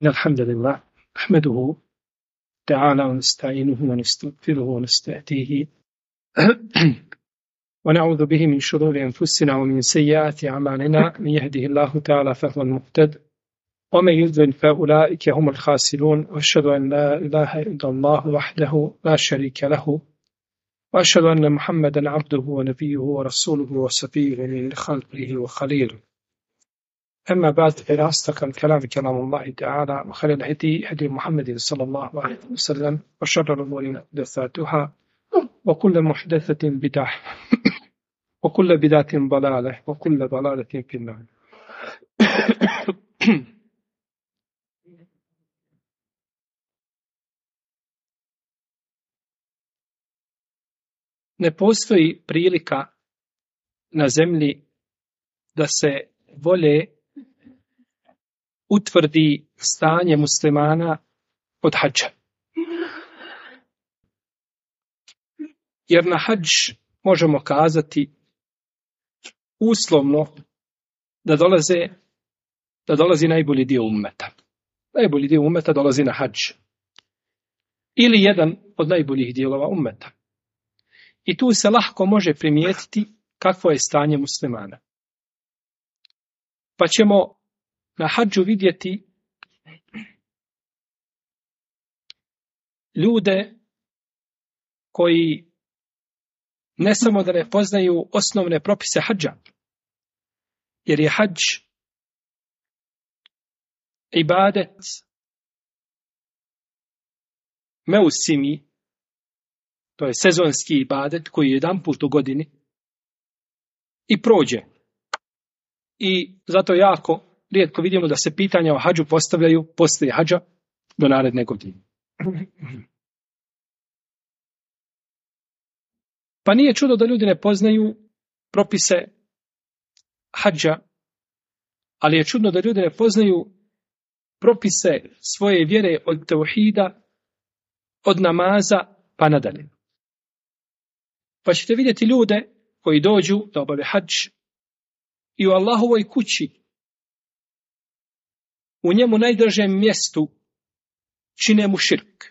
الحمد لله نحمده تعالى ونستعينه ونستغفره ونستهديه ونعوذ به من شرور أنفسنا ومن سيئات أعمالنا. من يهده الله تعالى فهو المهتد ومن يضلل فأولئك هم الخاسرون. وأشهد أن لا إله إلا الله وحده لا شريك له وأشهد أن محمدا عبده ونبيه ورسوله وصفيه من خلقه وخليله. أما بعد فإن أصدق الكلام كلام الله تعالى وخير الهدي هدي محمد صلى الله عليه وسلم وشر الأمور محدثاتها وكل محدثة بدعة وكل بدعة ضلالة وكل ضلالة في النار. Ne postoji prilika na zemlji da se bolje utvrdi stanje muslimana od hadža. Jer na hadž možemo kazati uslovno da dolazi najbolji dio ummeta. Najbolji dio ummeta dolazi na hadž. Ili jedan od najboljih dijelova ummeta. I tu se lahko može primijetiti kakvo je stanje muslimana. Pa ćemo na hadžu vidjeti ljude koji ne samo da ne poznaju osnovne propise hadža, jer je hadž ibadet meusimi, to je sezonski ibadet koji je jedan put u godini i prođe. I zato jako rijetko vidimo da se pitanja o hadžu postavljaju poslije hadža do naredne godine. Pa nije čudo da ljudi ne poznaju propise hadža, ali je čudno da ljudi ne poznaju propise svoje vjere od tauhida, od namaza pa nadalje. Pa ćete vidjeti ljude koji dođu da obave hadž i u Allahovoj kući, u njemu najdražem mjestu, čine mu širk,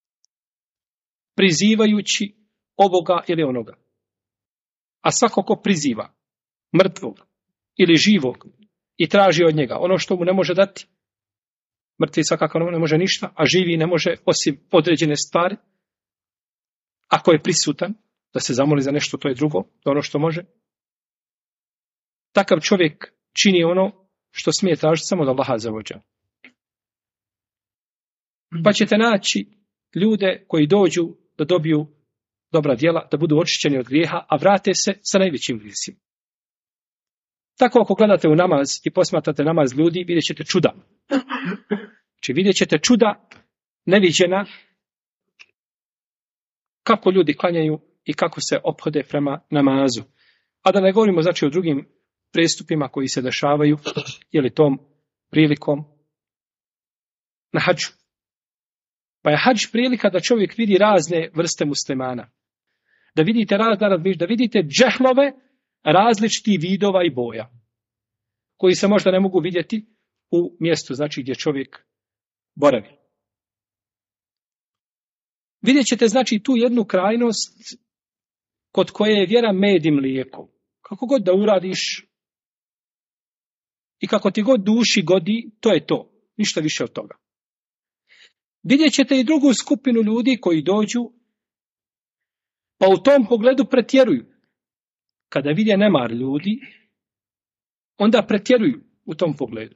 prizivajući ovoga ili onoga. A svako ko priziva mrtvog ili živog i traži od njega ono što mu ne može dati, mrtvi svakako ne može ništa, a živi ne može osim određene stvari, ako je prisutan, da se zamoli za nešto, to je drugo, to ono što može. Takav čovjek čini ono što smije tražiti samo od Allaha azza wa džal. Pa ćete naći ljude koji dođu da dobiju dobra djela, da budu očišćeni od grijeha, a vrate se sa najvećim grijesima. Tako ako gledate u namaz i posmatrate namaz ljudi, vidjet ćete čuda. Znači vidjet ćete čuda neviđena, kako ljudi klanjaju i kako se ophode prema namazu. A da ne govorimo znači o drugim prestupima koji se dešavaju, ili tom prilikom na hadžu. Pa je hadž prilika da čovjek vidi razne vrste muslimana. Da vidite da vidite džehlove različitih vidova i boja, koji se možda ne mogu vidjeti u mjestu, znači gdje čovjek boravi. Vidjet ćete znači tu jednu krajnost kod koje je vjera med i mlijeko. Kako god da uradiš i kako ti god duši godi, to je to. Ništa više od toga. Vidjet ćete i drugu skupinu ljudi koji dođu, pa u tom pogledu pretjeruju. Kada vidje nemar ljudi, onda pretjeruju u tom pogledu.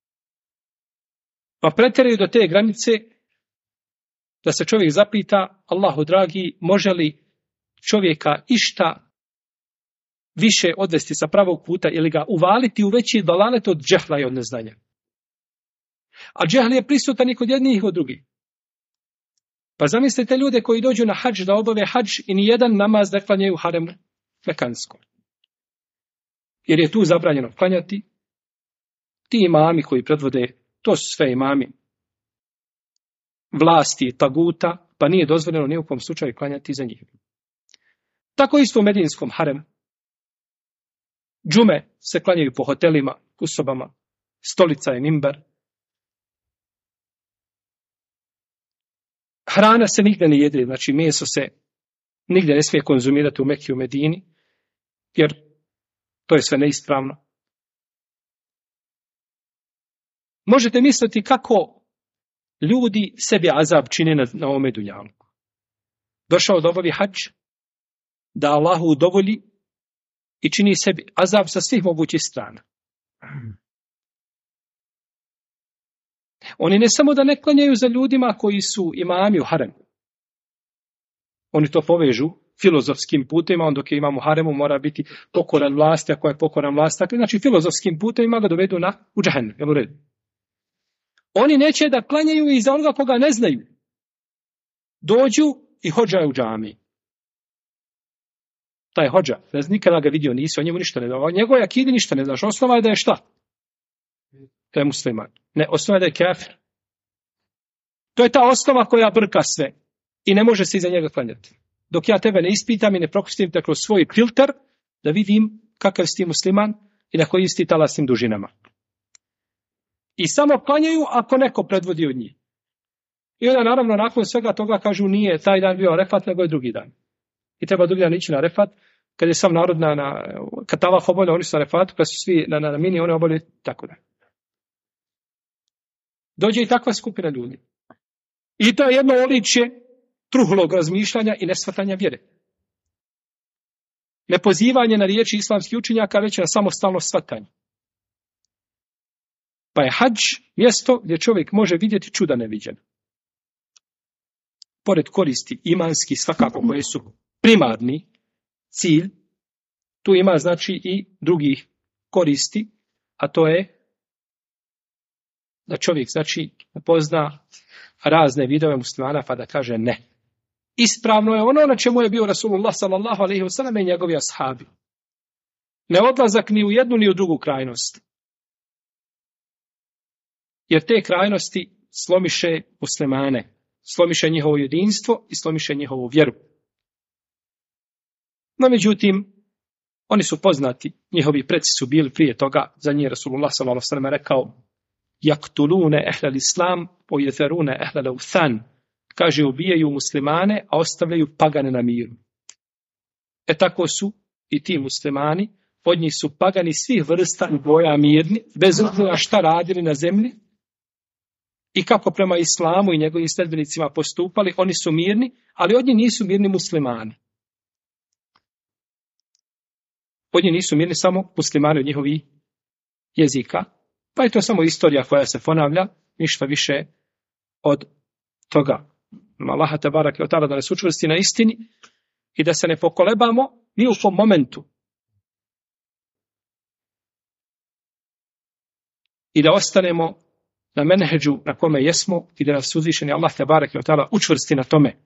Pa pretjeruju do te granice da se čovjek zapita, Allahu dragi, može li čovjeka išta više odvesti sa pravog puta ili ga uvaliti u veći dalalet od džehla i od neznanja. A džehl je prisutan i kod jednih i kod drugih. Pa zamislite ljude koji dođu na hadž da obave hadž i nijedan namaz ne klanjaju u haremu mekanskom. Jer je tu zabranjeno klanjati. Ti imami koji predvode, to su sve imami vlasti, taguta, pa nije dozvoljeno ni u kom slučaju klanjati za njih. Tako isto u medinskom haremu. Džume se klanjaju po hotelima, u sobama, stolica je mimbar. Hrana se nigdje ne jede, znači meso se nigdje ne smije konzumirati u Mekki i u Medini, jer to je sve neispravno. Možete misliti kako ljudi sebi azab čine na ovome dunjalku. Došao da obavi hadž, da Allahu udovolji i čini sebi azab sa svih mogućih strana. Oni ne samo da ne klanjaju za ljudima koji su imami u haremu. Oni to povežu filozofskim putevima, on dok je imam u haremu mora biti pokoran vlasti, ako je pokoran vlasti, znači filozofskim putevima ga dovedu u džahennem, jel u redu? Oni neće da klanjaju i za onoga koga ne znaju. Dođu i hodžaju u džami. Taj hodža, nikada ga vidio nisi, o njemu ništa ne znao. O njegovoj akidi ništa ne znaš. Osnova je da je šta? To je musliman. Ne, osnova je da je kafir. To je ta osnova koja brka sve. I ne može se iza njega klanjati. Dok ja tebe ne ispitam i ne propustim te kroz svoj filter, da vidim kakav si ti musliman i na koji isti talasnim dužinama. I samo klanjaju ako neko predvodi od njih. I onda naravno nakon svega toga kažu nije taj dan bio Arefat, nego je drugi dan. I treba drugi dan ići na Arefat. Kad je sam narod kad Tavaf obavlja, oni su na Arefatu, kad su svi na mini, oni obavljaju tako da. Dođe i takva skupina ljudi. I to je jedno oličje truhlog razmišljanja i nesvatanja vjere. Nepozivanje na riječi islamskih učenjaka, već na samostalno svatanje. Pa je hadž mjesto gdje čovjek može vidjeti čuda neviđena. Pored koristi imanski svakako koje su primarni cilj, tu ima znači i drugih koristi, a to je da čovjek znači upozna razne vidove muslimana pa da kaže ne. Ispravno je ono na čemu je bio Rasulullah sallallahu alejhi ve sellem i njegovi ashabi. Ne odlazak ni u jednu ni u drugu krajnost. Jer te krajnosti slomiše muslimane, slomiše njihovo jedinstvo i slomiše njihovu vjeru. No međutim, oni su poznati, njihovi preci su bili prije toga, za njih Rasulullah sallallahu alejhi ve sellem rekao: "Yaktulune ehlal islam wa yatharune ehlal awthan." Kaže, ubijaju muslimane, a ostavljaju pagane na miru. Tako su i ti muslimani, od njih su pagani svih vrsta i boja mirni, bez obzira šta radili na zemlji i kako prema islamu i njegovim sljedbenicima postupali, oni su mirni, ali od njih nisu mirni muslimani. Od njih nisu mirni samo muslimani od njihovih jezika, pa je to samo istorija koja se ponavlja, ništa više od toga. Allaha tebareke ve taala da nas učvrsti na istini i da se ne pokolebamo ni u kom momentu. I da ostanemo na menheđu na kome jesmo i da nas uzvišeni Allah tebareke ve taala učvrsti na tome.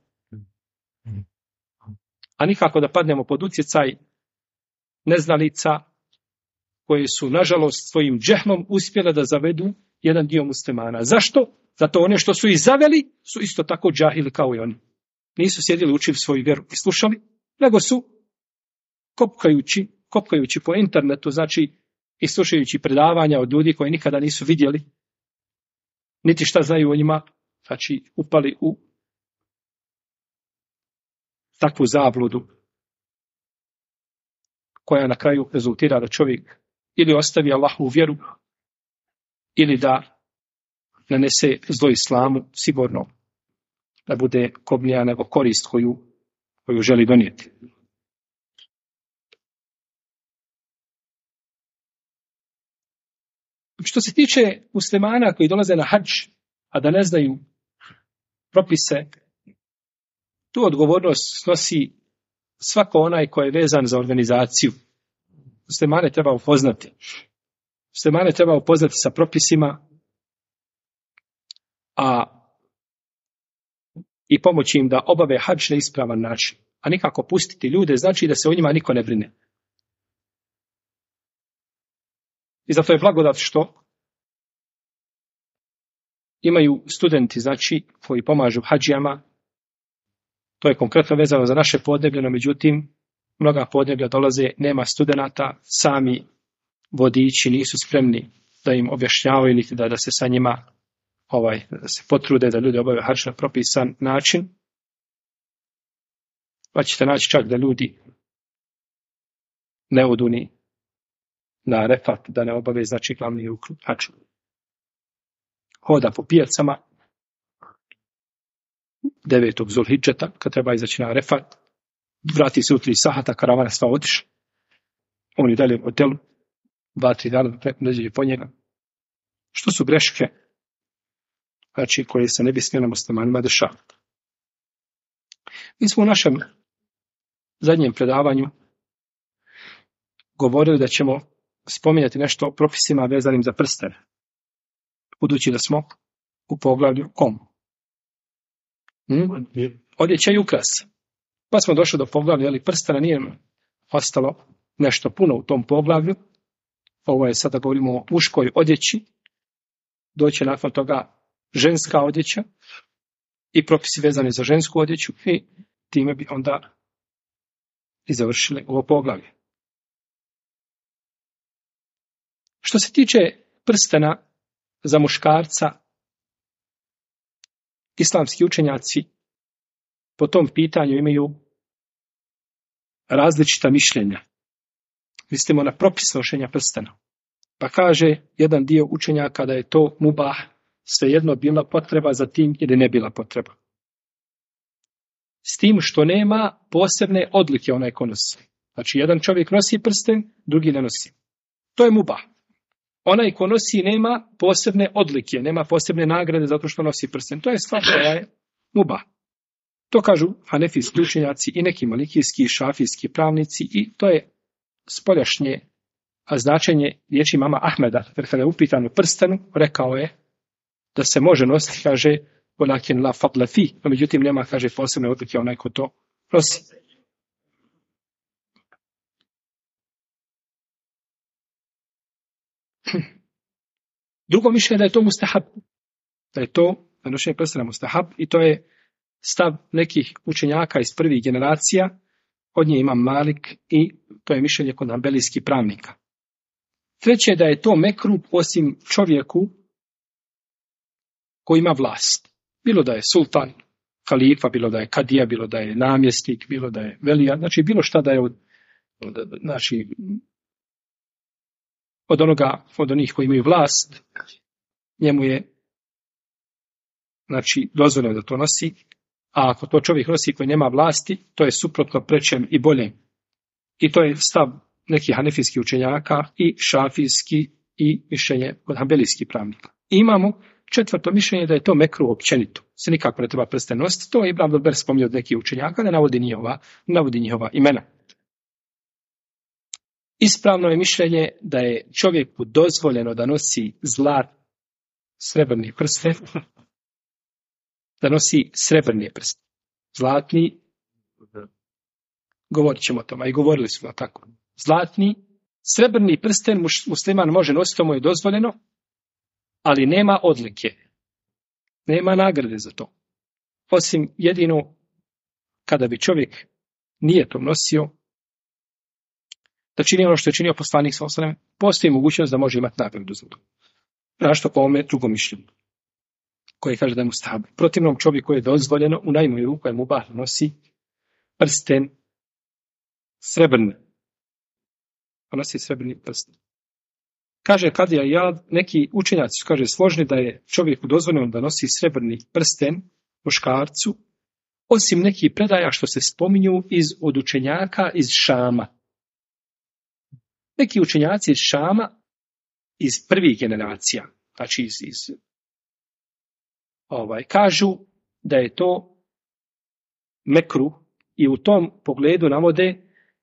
A nikako da padnemo pod utjecaj neznalica koje su, nažalost, svojim džehlom uspjele da zavedu jedan dio muslimana. Zašto? Zato one što su ih zaveli su isto tako džahili kao i oni. Nisu sjedili učili svoju vjeru i slušali, nego su kopkajući po internetu, znači i slušajući predavanja od ljudi koji nikada nisu vidjeli, niti šta znaju o njima, znači upali u takvu zabludu koja na kraju rezultira da čovjek ili ostavi Allahovu vjeru ili da nanese zlo islamu, sigurno da bude kobnija nego korist koju želi donijeti. Što se tiče muslimana koji dolaze na hadž, a da ne znaju propise, tu odgovornost snosi svako onaj koji je vezan za organizaciju. Muslimane treba upoznati. Muslimane treba upoznati sa propisima, i pomoći im da obave hadž na ispravan način. A nikako pustiti ljude znači da se o njima niko ne brine. I zato je blagodat što imaju studenti, znači, koji pomažu hadžijama. To je konkretno vezano za naše podneblje, no međutim, mnoga podneblja dolaze, nema studenata, sami vodiči nisu spremni da im objašnjavaju niti da se sa njima da se potrude da ljudi obavljaju hadž na propisan način, pa ćete naći čak da ljudi ne odu ni na Arefat, da ne obave, znači, glavni rukn hadža. Hoda po pijacama 9. Zulhidžeta, kad treba izaći na Arefat, vrati se u 3 sahata, karavana sva otiša. On i dalje u hotelu, 2-3 dana ne dođe po njega. Što su greške, znači, koje se ne bi smjelo muslimanima dešavati. Mi smo u našem zadnjem predavanju govorili da ćemo spominjati nešto o propisima vezanim za prstene, budući da smo u poglavlju kom? Odjeća i ukras. Pa smo došli do poglavlja, ali prstena nije ostalo nešto puno u tom poglavlju. Ovo je sada govorimo o muškoj odjeći, doće nakon toga ženska odjeća i propisi vezani za žensku odjeću i time bi onda i završili ovo poglavlje. Što se tiče prstena za muškarca, islamski učenjaci po tom pitanju imaju različita mišljenja. Mislimo na propis nošenja prstena. Pa kaže jedan dio učenjaka da je to mubah, svejedno bila potreba za tim ili ne bila potreba. S tim što nema posebne odlike onaj ko nosi. Znači, jedan čovjek nosi prsten, drugi ne nosi. To je mubah. Onaj ko nosi nema posebne odlike, nema posebne nagrade zato što nosi prsten. To je stvar koja je mubah. To kažu hanefijski učenjaci i neki malikijski i šafijski pravnici i to je spoljašnje značenje riječi imama Ahmeda. Jer kada je upitan u prstenu, rekao je da se može nositi, kaže, walakin la fadla fi, no međutim nema, kaže, posebne odlike onaj ko to nosi. Drugo mišljenje da je to mustahab, da je to nošenje prstena mustahab i to je stav nekih učenjaka iz prvih generacija, od nje imam Malik i to je mišljenje kod hanbelijskih pravnika. Treće da je to mekruh osim čovjeku koji ima vlast. Bilo da je sultan, halifa, bilo da je kadija, bilo da je namjesnik, bilo da je velija, znači bilo šta da je od onih koji imaju vlast, njemu je, znači, dozvoljeno da to nosi, a ako to čovjek nosi koji nema vlasti, to je suprotno prečem i boljem. I to je stav nekih hanefijskih učenjaka i šafijski i mišljenje kod hanbelijskih pravnika. I imamo četvrto mišljenje da je to mekruh općenito. Se nikako ne treba prsten nositi. To je Ibn Abdul Ber spominjao od nekih učenjaka, da navodi njihova imena. Ispravno je mišljenje da je čovjeku dozvoljeno da nosi srebrni prsten, da nosi srebrni prsten. Zlatni, govorit ćemo o tome, i govorili smo tako. Zlatni, srebrni prsten musliman može nositi, to mu je dozvoljeno, ali nema odlike. Nema nagrade za to. Osim jedino kada bi čovjek nije to nosio, da čini ono što je činio poslanik sallallahu alejhi ve sellem, postoji mogućnost da može imati nagradu za to. Našto po ovome drugom mišljenju, koji kaže da je mustahab. Protivnom čovjeku je dozvoljeno, u najmanju ruku je mubah, nosi prsten srebrni. Nosi srebrni prsten. Kaže Kadija Iyad, neki učenjaci kaže složni da je čovjeku dozvoljeno da nosi srebrni prsten muškarcu, osim nekih predaja što se spominju od učenjaka iz Šama. Neki učenjaci iz Šama, iz prvih generacija, znači kažu da je to mekruh i u tom pogledu navode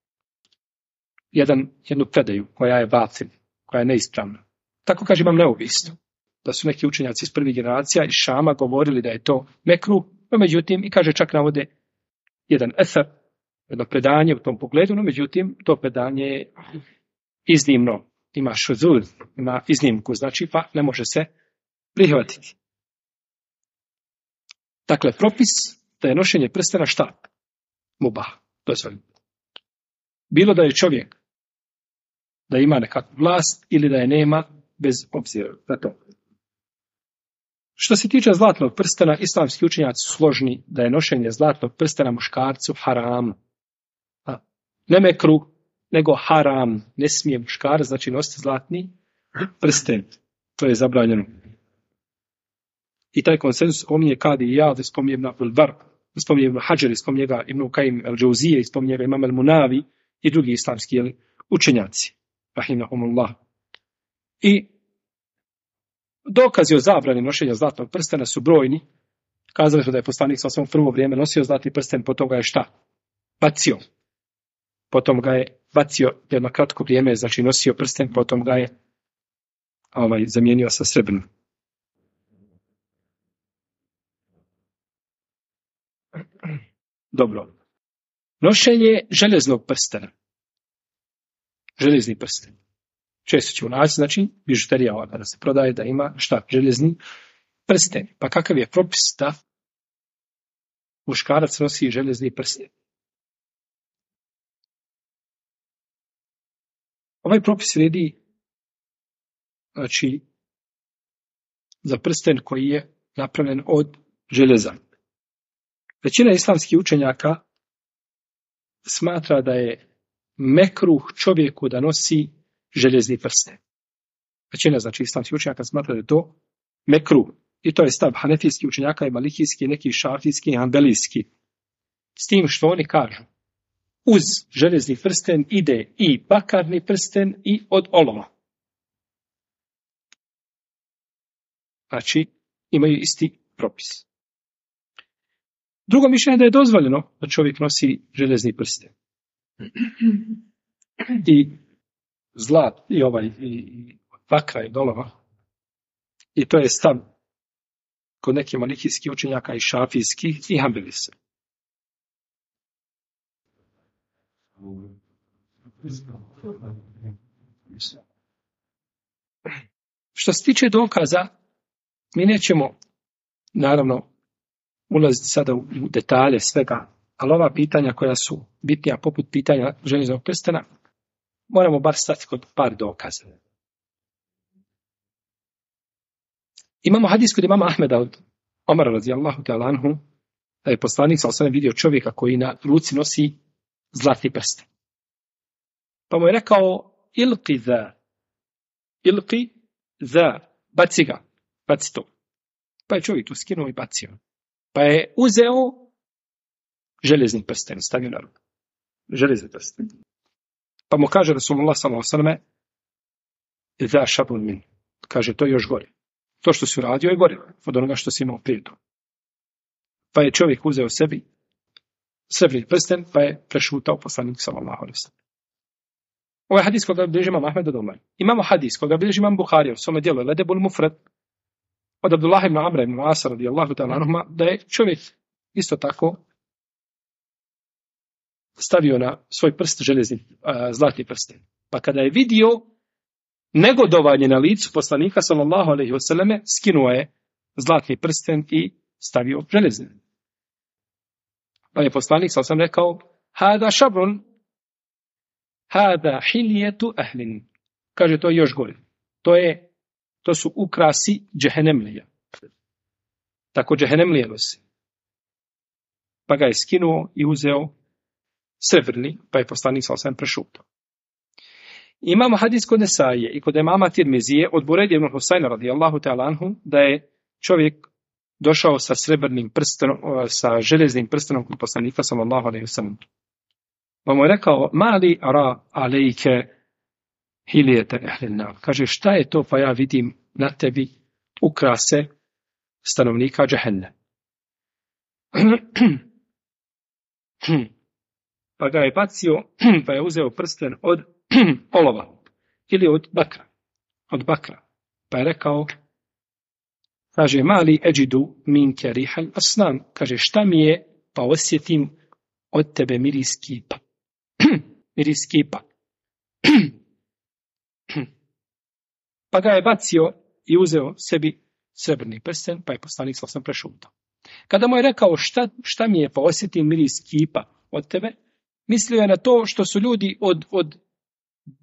jednu predaju koja je batil, koja je neispravna. Tako kaže imam neovisno, da su neki učenjaci iz prvih generacija iz Šama govorili da je to mekruh, no međutim, i kaže čak navode jedan eser, jedno predanje u tom pogledu, no međutim, to predanje je iznimno, ima šuzul, ima iznimku, znači pa ne može se prihvatiti. Dakle, propis da je nošenje prstena šta? Mubah, dozvoljeno. Bilo da je čovjek da ima nekakvu vlast ili da je nema, bez obzira na to. Što se tiče zlatnog prstena, islamski učenjaci su složni da je nošenje zlatnog prstena muškarcu haram. Ne mekruh, nego haram. Ne smije muškarac, znači nositi zlatni prsten. To je zabranjeno. I taj konsenzus spominje Kadi Iyad, spominje Ibn Abdul Bar, spominje Ibn Hajar, spominje ga Ibn Qayyim al-Džauzije, spominje ga Imam al-Munavi i drugi islamski učenjaci. Rahimahumullah. I dokazi o zabrani nošenja zlatnog prstena su brojni. Kazali su da je poslanik sa svom prvo vrijeme nosio zlatni prsten, potom ga je šta? Bacio. Potom ga je bacio jedno kratko vrijeme, znači nosio prsten, potom ga je zamijenio sa srebrnim. Dobro. Nošenje železnog prstena. Železni prsten. Često ćemo naći, znači, bižuterija ova da se prodaje da ima šta? Železni prsten. Pa kakav je propis da muškarac nosi železni prsten? Ovaj propis vrijedi, znači, za prsten koji je napravljen od željeza. Većina islamskih učenjaka smatra da je mekruh čovjeku da nosi željezni prsten. Većina, znači, islamskih učenjaka smatra da je to mekruh. I to je stav hanefijskih učenjaka i malikijski, neki šafijski i hanbelijski. S tim što oni kažu, uz željezni prsten ide i bakarni prsten i od olova. Znači, imaju isti propis. Drugo mišljenje je da je dozvoljeno da čovjek nosi željezni prsten. I zlat, i bakra i dolova. I to je stav kod nekih malikijskih učenjaka i šafijskih i hanbelijskih. Što se tiče dokaza, mi nećemo, naravno, ulaziti sada u detalje svega, ali ova pitanja koja su bitnija poput pitanja željeznog prstena, moramo bar stati kod par dokaza. Imamo hadis kod imama Ahmeda od Omara radijallahu ta'ala anhu, da je poslanik sallallahu alejhi ve sellem vidio čovjeka koji na ruci nosi zlatni prsten. Pa mu je rekao, ilqi za, baci to. Pa je čovjek tu skinuo i bacio. Pa je uzeo željezni prsten, stavio na ruku. Željezni prsten. Pa mu kaže Rasulullah sallallahu alejhi ve sellem, za šabun min. Kaže, to je još gore. To što si uradio je gore od onoga što si imao prije toga. Pa je čovjek uzeo sebi srebrni prsten, pa je prešutao poslanik sallallahu alejhi ve sellem. Ovo je hadis koga bilježi imam Ahmed od Omar. Imamo hadis koga bilježi imam Buharija u svome dijelu Ledebul Mufrad od Abdullah ibn Amra ibn Asa radijallahu ta'ala anhuma, da je čovjek isto tako stavio na svoj prst zlatni prsten. Pa kada je vidio negodovanje na licu poslanika sallallahu alejhi ve selleme, skinuo je zlatni prsten i stavio željezni. Pa je poslanik sallallahu alejhi ve sellem rekao: "Hada šabrun, hada hiljetu ahlin." Kaže, to je još gore. To su ukrasi džehennemlija. Tako džehennemlije nosi. Pa ga je skinuo i uzeo srebrni, pa je poslanik sallallahu alejhi ve sellem prešutao. Imamo hadis kod Nesaije i kod imama Tirmizije od Burejde ibn Husajna radijallahu ta'ala anhu, da je čovjek došao sa srebrnim prstenom, sa željeznim prstenom kod poslanika sallallahu alejhi ve sellem. Pa mu je rekao: "Mali ara alejke hilijete ehlin nar." Kaže, šta je to, pa ja vidim na tebi ukrase stanovnika džehennema. Pa ga je bacio, pa je uzeo prsten od olova ili od bakra. Pa je rekao, kaže, mali eđidu minke rihal asnan. Kaže, šta mi je, pa osjetim od tebe miris kipa. Miris kipa. Pa ga je bacio i uzeo sebi srebrni prsten, pa je poslanik sallallahu alejhi ve sellem prešutao. Kada mu je rekao, šta mi je, pa osjetim miris kipa od tebe, mislio je na to što su ljudi od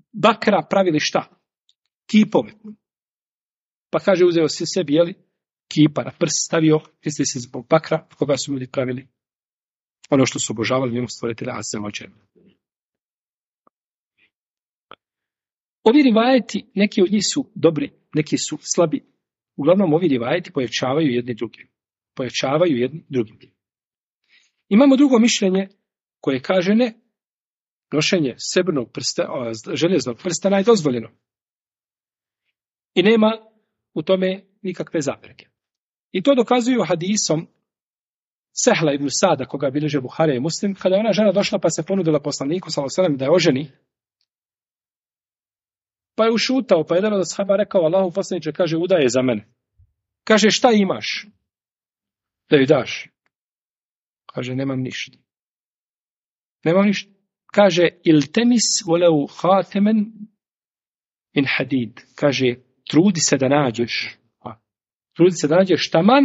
bakra pravili šta? Kipove. Pa kaže, uzeo se sebi, kipa na prst stavio, misli se zbog bakra koga su ljudi pravili ono što su obožavali njemu stvoritelja Azza wa Jalla. Ovi rivajeti, neki od njih su dobri, neki su slabi. Uglavnom ovi rivajeti pojačavaju jedni drugi. Imamo drugo mišljenje koje kaže ne, nošenje srebrnog prsta, željeznog prstena je dozvoljeno. I nema u tome nikakve zapreke. I to dokazuju hadisom Sehla ibn Sada, koga bilježe Buharija i Muslim, kada je ona žena došla pa se ponudila poslaniku sallallahu alejhi ve sellem da je oženi. Pa je ušutao, pa jedan od ashaba rekao: Allahu poslaniče, kaže, udaje za mene. Kaže, šta imaš da joj daš? Kaže, nemam ništa. Kaže, iltemis voleu hatemen in hadid. Kaže, trudi se da nađeš taman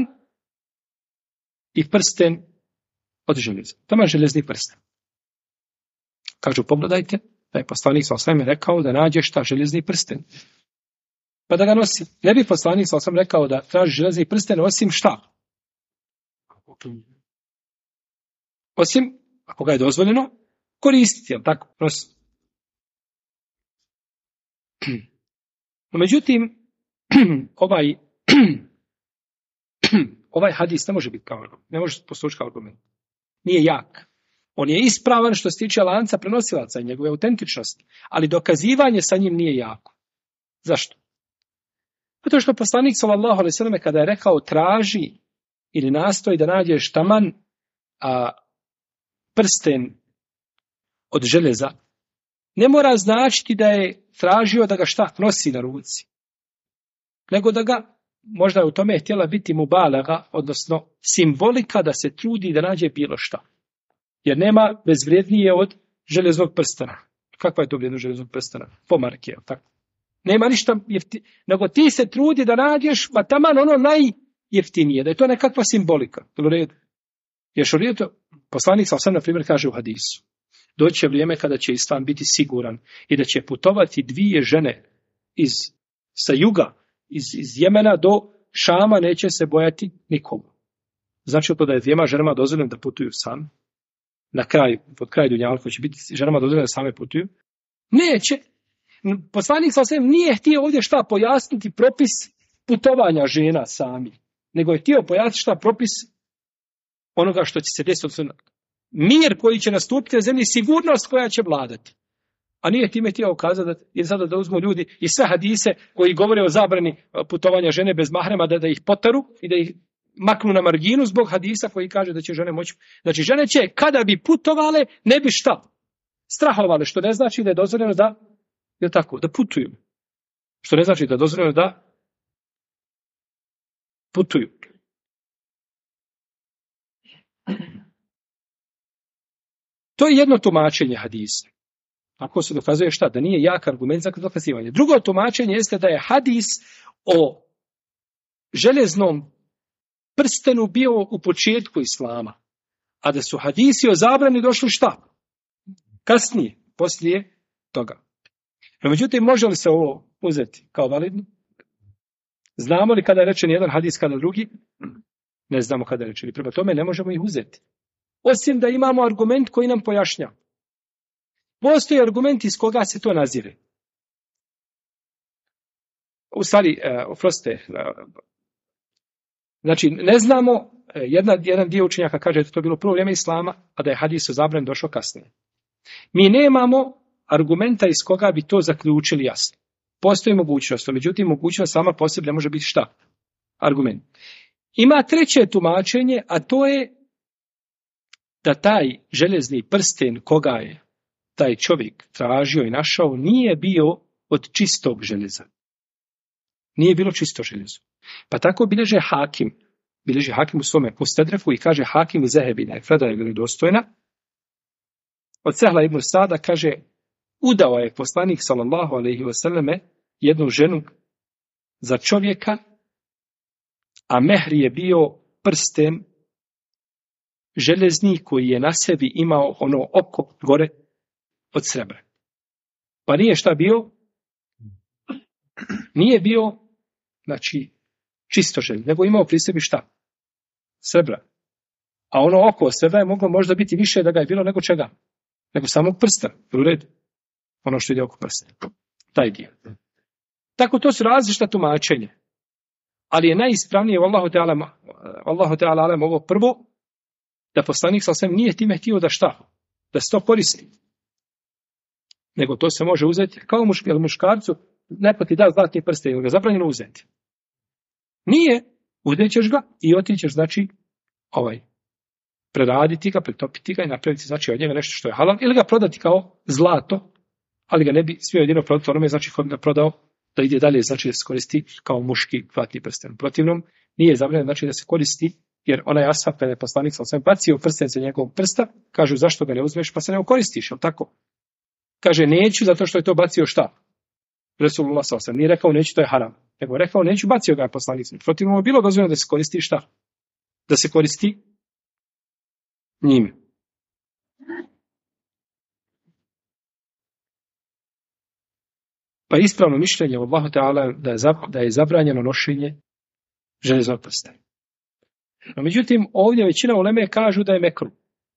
i prsten od željeza. Taman železni prsten. Kažu, pogledajte, da je poslanik sallallahu alejhi ve sellem rekao da nađeš ta željezni prsten. Pa da ga nosi. Ne bi poslanik sallallahu alejhi ve sellem rekao da traži željezni prsten osim šta? Osim, ako ga je dozvoljeno, koristiti, jel tako? Nosi. No, međutim, ovaj hadis ne može biti kao argument. Ne može poslušati kao argument. Nije jak. On je ispravan što se tiče lanca prenosilaca i njegove autentičnosti, ali dokazivanje sa njim nije jako. Zašto? Zato što poslanik sallallahu alejhi ve sellem kada je rekao traži ili nastoji da nađeš taman prsten od željeza, ne mora značiti da je tražio da ga šta nosi na ruci, nego da ga, možda je u tome htjela biti mubalaga, odnosno simbolika da se trudi da nađe bilo šta. Jer nema bezvrijednije od željeznog prstena. Kakva je to vrijednost željeznog prstena? Po marke, tako. Nema ništa jeftinije, nego ti se trudi da nađeš, ma taman ono najjeftinije, da je to nekakva simbolika. U redu. Jer u redu, poslanik sallallahu alejhi ve sellem na primjer kaže u hadisu: doći će vrijeme kada će islam biti siguran i da će putovati dvije žene sa juga, iz Jemena do Šama, neće se bojati nikomu. Znači to da je dvijema ženama dozvoljeno da putuju sami. Pod kraj dunjalka će biti ženama dozvoljeno da same putuju. Neće. Poslanik sallallahu alejhi ve sellem nije htio ovdje šta pojasniti propis putovanja žena sami, nego je htio pojasniti šta propis onoga što će se desiti, mir koji će nastupiti na zemlji, sigurnost koja će vladati. A nije time htio ukazati da uzmu ljudi i sve hadise koji govore o zabrani putovanja žene bez mahrema, da ih potaru i da ih maknu na marginu zbog hadisa koji kaže da će žene moći. Znači žene će kada bi putovale ne bi šta strahovale, što ne znači da je dozvoljeno da putuju. Što ne znači da je dozvoljeno da putuju. To je jedno tumačenje hadisa. Ako se dokazuje šta? Da nije jak argument za dokazivanje. Drugo tumačenje jeste da je hadis o željeznom prstenu bio u početku islama, a da su hadisi o zabrani došli šta? Kasnije, poslije toga. No, međutim, može li se ovo uzeti kao validno? Znamo li kada je rečen jedan hadis, kada drugi? Ne znamo kada je rečen. Prema tome ne možemo ih uzeti. Osim da imamo argument koji nam pojašnja. Postoji argument iz koga se to nazire. U stvari, znači, ne znamo, jedan dio učenjaka kaže da to bilo prvo vrijeme islama, a da je hadis o zabrani došao kasnije. Mi nemamo argumenta iz koga bi to zaključili jasno. Postoji mogućnost, međutim, mogućnost sama po sebi ne može biti šta? Argument. Ima treće tumačenje, a to je da taj željezni prsten koga je taj čovjek tražio i našao nije bio od čistog željeza. Nije bilo čisto željezo. Pa tako bilježi Hakim u svome Mustedreku i kaže Hakim i Zehebi, da je predaja vjerodostojna. Od Sehla ibn Sada kaže, udao je poslanik sallallahu alejhi ve selleme jednu ženu za čovjeka, a mehr je bio prsten željezni koji je na sebi imao ono oko gore od srebra. Pa nije šta bio? Nije bio, znači, čisto želju, nego imao pri sebi šta? Srebra. A ono oko srebra je moglo možda biti više da ga je bilo nego čega? Nego samog prsta. U redu. Ono što ide oko prsta. Taj dio. Tako to su različita tumačenja. Ali je najispravnije Allahu Teala alem ovo prvo, da poslanik sasvim nije time htio da šta? Da se to koristi. Nego to se može uzeti kao muškarcu, neko ti da zlatni prsten, ili ga zabranjeno uzeti. Nije, uzet ćeš ga i otićeš, znači, preraditi ga, pretopiti ga i napraviti, znači, od njega nešto što je halal, ili ga prodati kao zlato, ali ga ne bi smio jedino prodati, onome, znači, kod ga prodao, da ide dalje, znači, da se koristi kao muški zlatni prsten. U protivnom, nije zabranjeno, znači, da se koristi, jer onaj ashab, kada je poslanik sam bacio prsten za njegovog prsta, kažu, zašto ga ne uzmeš, pa se ne koristiš, jel tako? Kaže, neću, zato što je to bacio šta? Resulullah s.a.v. Nije rekao, neću, to je haram. Nego rekao, neću, bacio ga je poslanik. Protivno, bilo dozvoljeno da se koristi šta? Da se koristi njime. Pa ispravno mišljenje od Allahu Teala da je zabranjeno nošenje željeznog prsta. No, međutim, ovdje većina uleme kažu da je mekruh.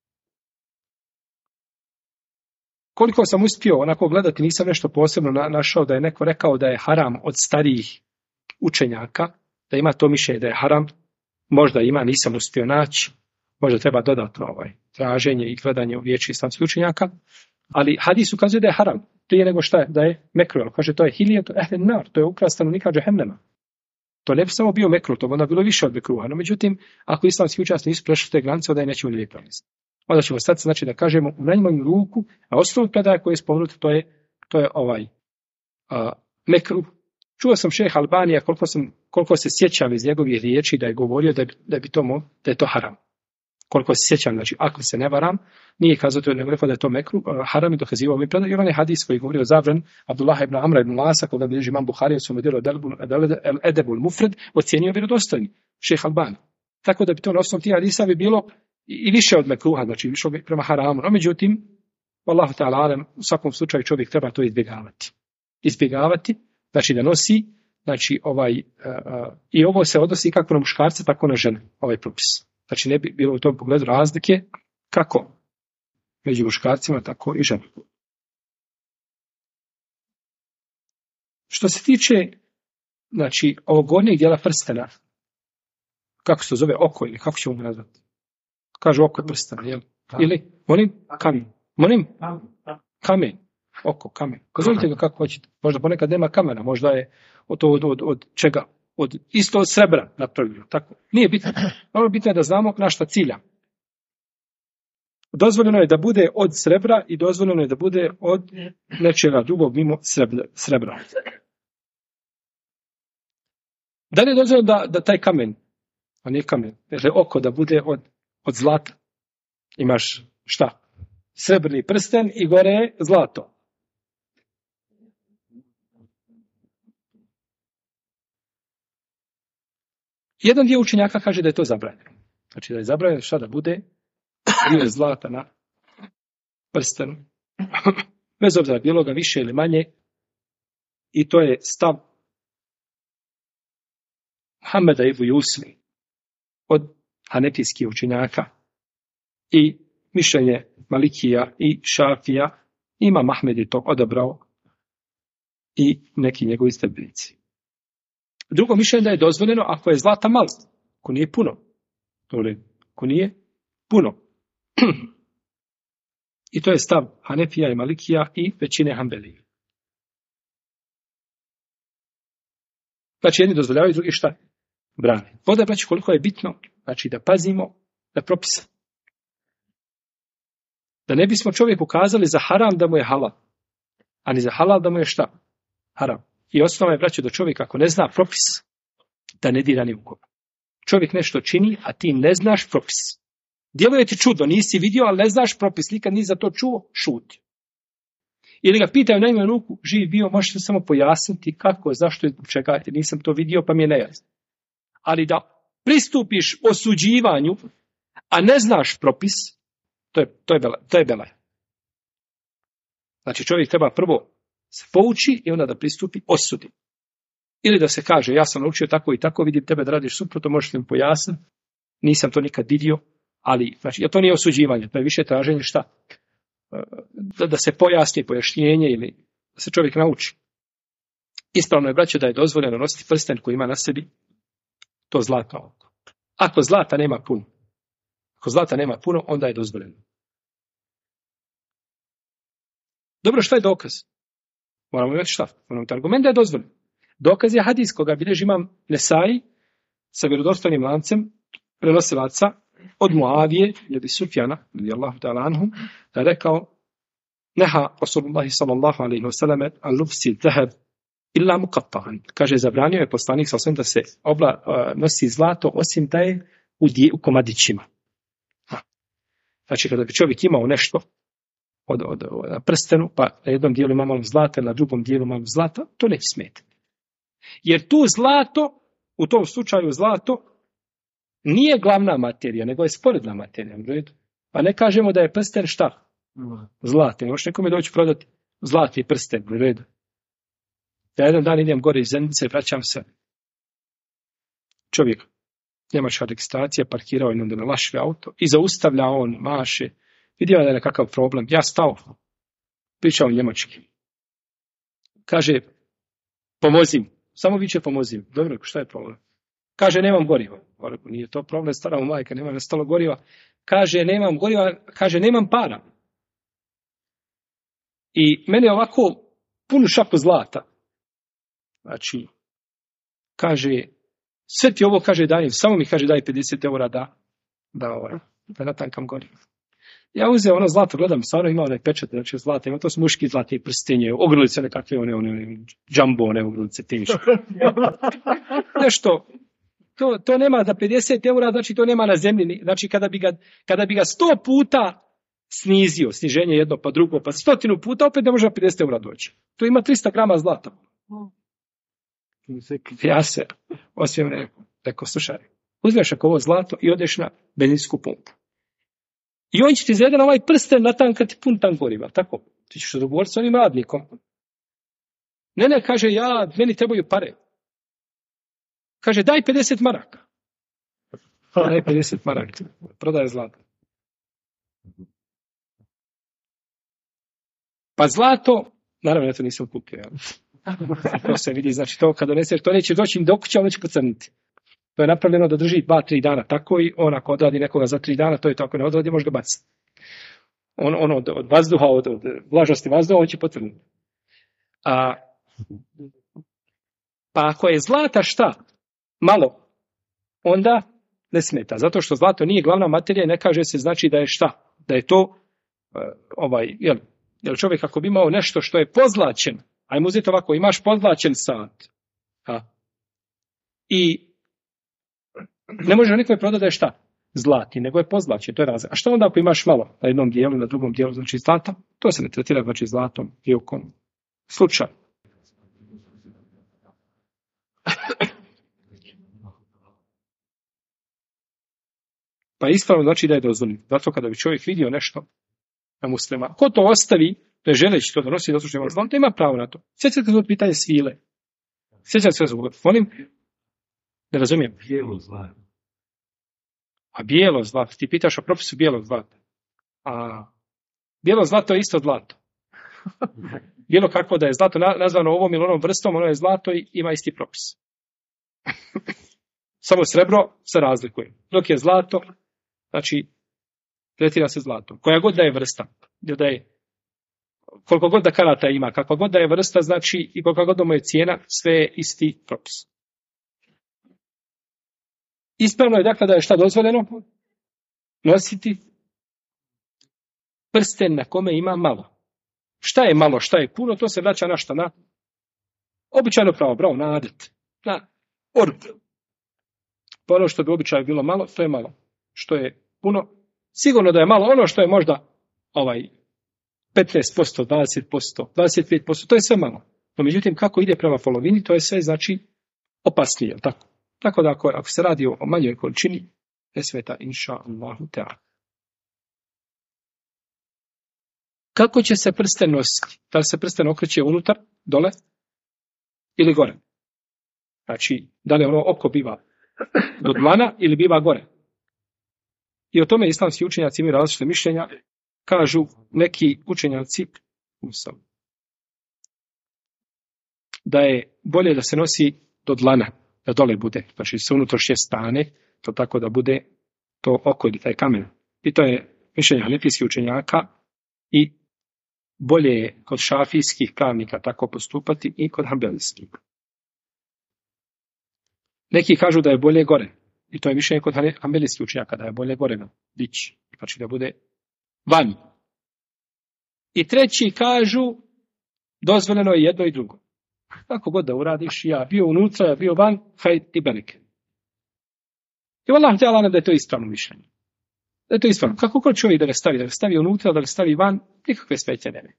Koliko sam uspio onako gledati, nisam nešto posebno našao da je neko rekao da je haram od starijih učenjaka, da ima to mišljenje da je haram. Možda ima, nisam uspio naći. Možda treba dodatno traženje i gledanje u riječi islamskih učenjaka. Ali hadis ukazuje da je haram. Prije nego šta je, da je mekruh. Kaže, to je hiljet ehlen nar, to je ukras stanovnika džehennema. To ne bi samo bio mekruh, to bi onda bilo više od mekruha. No, međutim, ako islamski učenjaci nisu prešli te granice, onda je nećemo lijep promisliti. Onda ćemo sad, znači, da kažemo u najmanju ruku, a osnovno predaje koje je spomenuto, to je mekruh. Čuo sam šejh Albanija, koliko se sjećam iz njegovih riječi, da je govorio da je to haram. Koliko se sjećam, znači, ako se ne varam, nije kazao to, nego rekao da je to mekruh, haram i dokazivao mi predaj. I onaj hadis koji govori o zabran Abdullah ibn Amra ibn Lasa, koga bilježi imam Buhari, u svom djelu Edebul Mufred, ocjenio vjerodostojni, šejh Albani. Tako da bi to na osnovu tih hadisa bi bilo i više od mekruha, znači više bi prema haramu. No, međutim, Allahu ta'ala alem, u svakom slučaju čovjek treba to izbjegavati. Izbjegavati, znači da nosi, znači i ovo se odnosi kako na muškarce, tako na žene, ovaj propis. Znači ne bi bilo u tom pogledu razlike kako među muškarcima, tako i ženama. Što se tiče, znači, ovog gornjeg dijela prstena, kako se to zove, oko ili kako ćemo ga nazvati? Kažu oko prstena, jel? Ili, kamen. Kamen. Oko, kamen. Pozovite ga kako hoćete. Možda ponekad nema kamena, možda je od čega? Isto od srebra napravljeno. Tako. Nije bitno. Ono bitno je da znamo na šta cilja. Dozvoljeno je da bude od srebra i dozvoljeno je da bude od nečega drugog mimo srebra. Da li je dozvoljeno da taj kamen, a nije kamen, dakle oko da bude od zlata? Imaš šta? Srebrni prsten i gore je zlato. Jedan dio učenjaka kaže da je to zabranjeno. Znači da je zabranjeno šta da bude dio zlata na prstenu. Bez obzira bilo ga više ili manje. I to je stav Muhameda ibn Jusli od hanefijskih učenjaka i mišljenje Malikija i Šafija. Imam Ahmed je to odabrao i neki njegovi stebenici. Drugo mišljenje da je dozvoljeno ako je zlata malo, ako nije puno. Ako nije puno. I to je stav Hanefija i Malikija i većine Hanbelija. Znači jedni dozvoljavaju, drugi šta? Brane. Ovdje, znači, koliko je bitno, znači da pazimo na propisa. Da ne bismo čovjeku kazali za haram da mu je halal, a ni za halal da mu je šta? Haram. I osnova je, braćo, da čovjek ako ne zna propis, da ne dira ni u koga. Čovjek nešto čini, a ti ne znaš propis. Djeluje ti čudno, nisi vidio, ali ne znaš propis, nikad nisi za to čuo, šuti. Ili ga pitaju na ime ruku, živ bio, možete samo pojasniti kako, zašto i čega, nisam to vidio, pa mi je nejasno. Ali da pristupiš osuđivanju, a ne znaš propis, to je belaj. Znači čovjek treba prvo se pouči i onda da pristupi osudi. Ili da se kaže, ja sam naučio tako i tako, vidim tebe da radiš suprotno, možeš mi pojasniti, nisam to nikad vidio, ali znači, to nije osuđivanje, to je više traženje šta? Da se pojasni pojašnjenje ili da se čovjek nauči. Ispravno je, braćo, da je dozvoljeno nositi prsten koji ima na sebi to zlato oko. Ako zlata nema puno, onda je dozvoljeno. Dobro, što je dokaz? Moramo imati šta? Moramo imati argument da je dozvoljeno. Dokaz je hadis koga bilježi imam Nesai sa vjerodostojnim lancem prenosilaca od Muavije ili Sufjana, radijallahu ta'ala anhum, da je rekao: Neha Rasulullah sallallahu alaihi wa sallam an lubsi zahab illa muqatta'an. Kaže, zabranio je poslanik sallallahu alaihi wa sallam da se nosi zlato osim da je u komadićima. Znači, kada bi čovjek imao nešto od prstenu, pa na jednom dijelu ima malo zlata, na drugom dijelu malo zlata, to neće smetati. Jer tu zlato, u tom slučaju zlato, nije glavna materija, nego je sporedna materija. Pa ne kažemo da je prsten šta? Zlate. Možeš nekome doći prodati zlatni prsten. Ja jedan dan idem gore iz Zenice, vraćam se. Čovjek, njemačka registracija, parkirao je na Lašvi auto i zaustavlja on, maše. Vidio da je nekakav problem. Ja stao, pričao njemački. Kaže, pomozim. Samo viče pomozim. Dobro, šta je problem? Kaže, nemam goriva. Nije to problem, stara mu majka, nema nestalo goriva. Kaže, nemam goriva, kaže, nemam para. I meni je ovako punu šaku zlata. Znači, kaže, sve ti ovo, kaže, dajem, samo mi, kaže, daj 50 eura da natankam goriva. Ja uzeo ono zlato, gledam, stvarno ima onaj pečat, znači zlata, ima to su muški zlatni prstenje, ogrlice nekakve, one džambo, one ogrlice, teške. Nešto, to nema za 50 eura, znači to nema na zemlji, znači kada bi ga 100 puta snizio, sniženje jedno pa drugo, pa 100 puta, opet ne može na 50 eura doći. To ima 300 grama zlata. Ja se osvijem rekao, slušaj, uzmeš ako ovo zlato i odeš na benzinsku pumpu. I on će ti za jedan ovaj prsten natankati pun tank goriva, tako? Ti ćeš se dogovoriti s onim radnikom. Ne, kaže, meni trebaju pare. Kaže, daj 50 maraka. Daj 50 maraka. Prodaje zlato. Pa zlato, naravno ja to nisam kupio. To se vidi, znači to kad doneseš, to neće doći do kuće, ali neće pocrniti. To je napravljeno da drži 2-3 dana tako i on ako odradi nekoga za 3 dana, to je to, ako ne odradi, može ga baciti. On od vazduha, od vlažnosti vazduha, on će pocrniti. Pa ako je zlata šta? Malo. Onda ne smeta. Zato što zlato nije glavna materija i ne kaže se znači da je šta? Da je to jel čovjek ako bi imao nešto što je pozlačen, ajmo uzeti ovako, imaš pozlačen sat. I ne može nikome prodati da je šta? Zlati, nego je pozlačen, to je razlika. A što onda ako imaš malo na jednom dijelu, na drugom dijelu, znači zlata? To se ne tretira znači zlatom i okom. Slučaj. Pa ispravno znači da je dozvoljeno. Zato kada bi čovjek vidio nešto na muslima, ko to ostavi, ne želeći to da nosi, zato što ima zlato, ima pravo na to. Sjećate se od pitanje svile. Sjećate se od molim? Ne razumijem. Bijelo zlato. A bijelo zlato, ti pitaš o propisu bijelog zlata. Bijelo zlato je isto zlato. Bilo kakvo da je zlato nazvano ovom ili onom vrstom, ono je zlato i ima isti propis. Samo srebro se razlikuje. Dok je zlato, znači, tretira se zlatom. Koja god da je vrsta, da je, koliko god da karata ima, kakva god da je vrsta, znači, i koliko god da mu je cijena, sve je isti propis. Ispravno je dakle da je šta dozvoljeno? Nositi prsten na kome ima malo. Šta je malo, šta je puno, to se vraća na šta? Na običajno pravo, na adet, na orb. Pa ono što bi običaj bilo malo, to je malo. Što je puno, sigurno da je malo. Ono što je možda 15%, 20%, 25%, to je sve malo. No međutim, kako ide prema polovini, to je sve znači opasnije, tako? Tako da ako se radi o manjoj količini, ne smeta, inša Allahu ta'ala. Kako će se prsten nositi? Da li se prsten okreće unutar, dole ili gore? Znači, da li ono oko biva do dlana ili biva gore. I o tome islamski učenjaci imaju različite mišljenja. Kažu neki učenjaci da je bolje da se nosi do dlana, da dole bude. Znači, se unutrašnje stane, to tako da bude to oko ili taj kamen. I to je mišljenje hanefijskih učenjaka i bolje je kod šafijskih pravnika tako postupati i kod hanbelijskih. Neki kažu da je bolje gore. I to je mišljenje kod hanbelijskih učenjaka, da je bolje gore dići. Znači da bude van. I treći kažu dozvoljeno je jedno i drugo. Kako god da uradiš, ja bio unutra, ja bio van, hajde ti bereke. I vallaha ta'ala da je to ispravno mišljenje. Da je to ispravno. Kako god čovjek da ga stavi unutra, da ga stavi van, nikakve smetnje nema.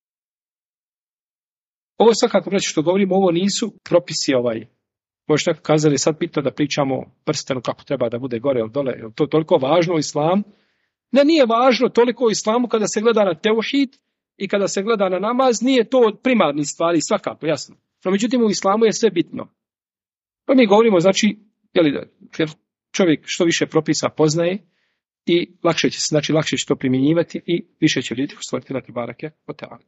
Ovo svakako, braći, što govorimo, ovo nisu propisi možda neko kazali sad bitno da pričamo o prstenu kako treba da bude gore ili dole. Je to toliko važno u islamu? Ne, nije važno toliko u islamu kada se gleda na teuhid i kada se gleda na namaz, nije to od primarnih stvari, svakako, jasno. No, međutim, u islamu je sve bitno. Pa mi govorimo, znači, jer čovjek što više propisa poznaje i lakše će to primjenjivati i više će ljudi stvoriti na barake o teala.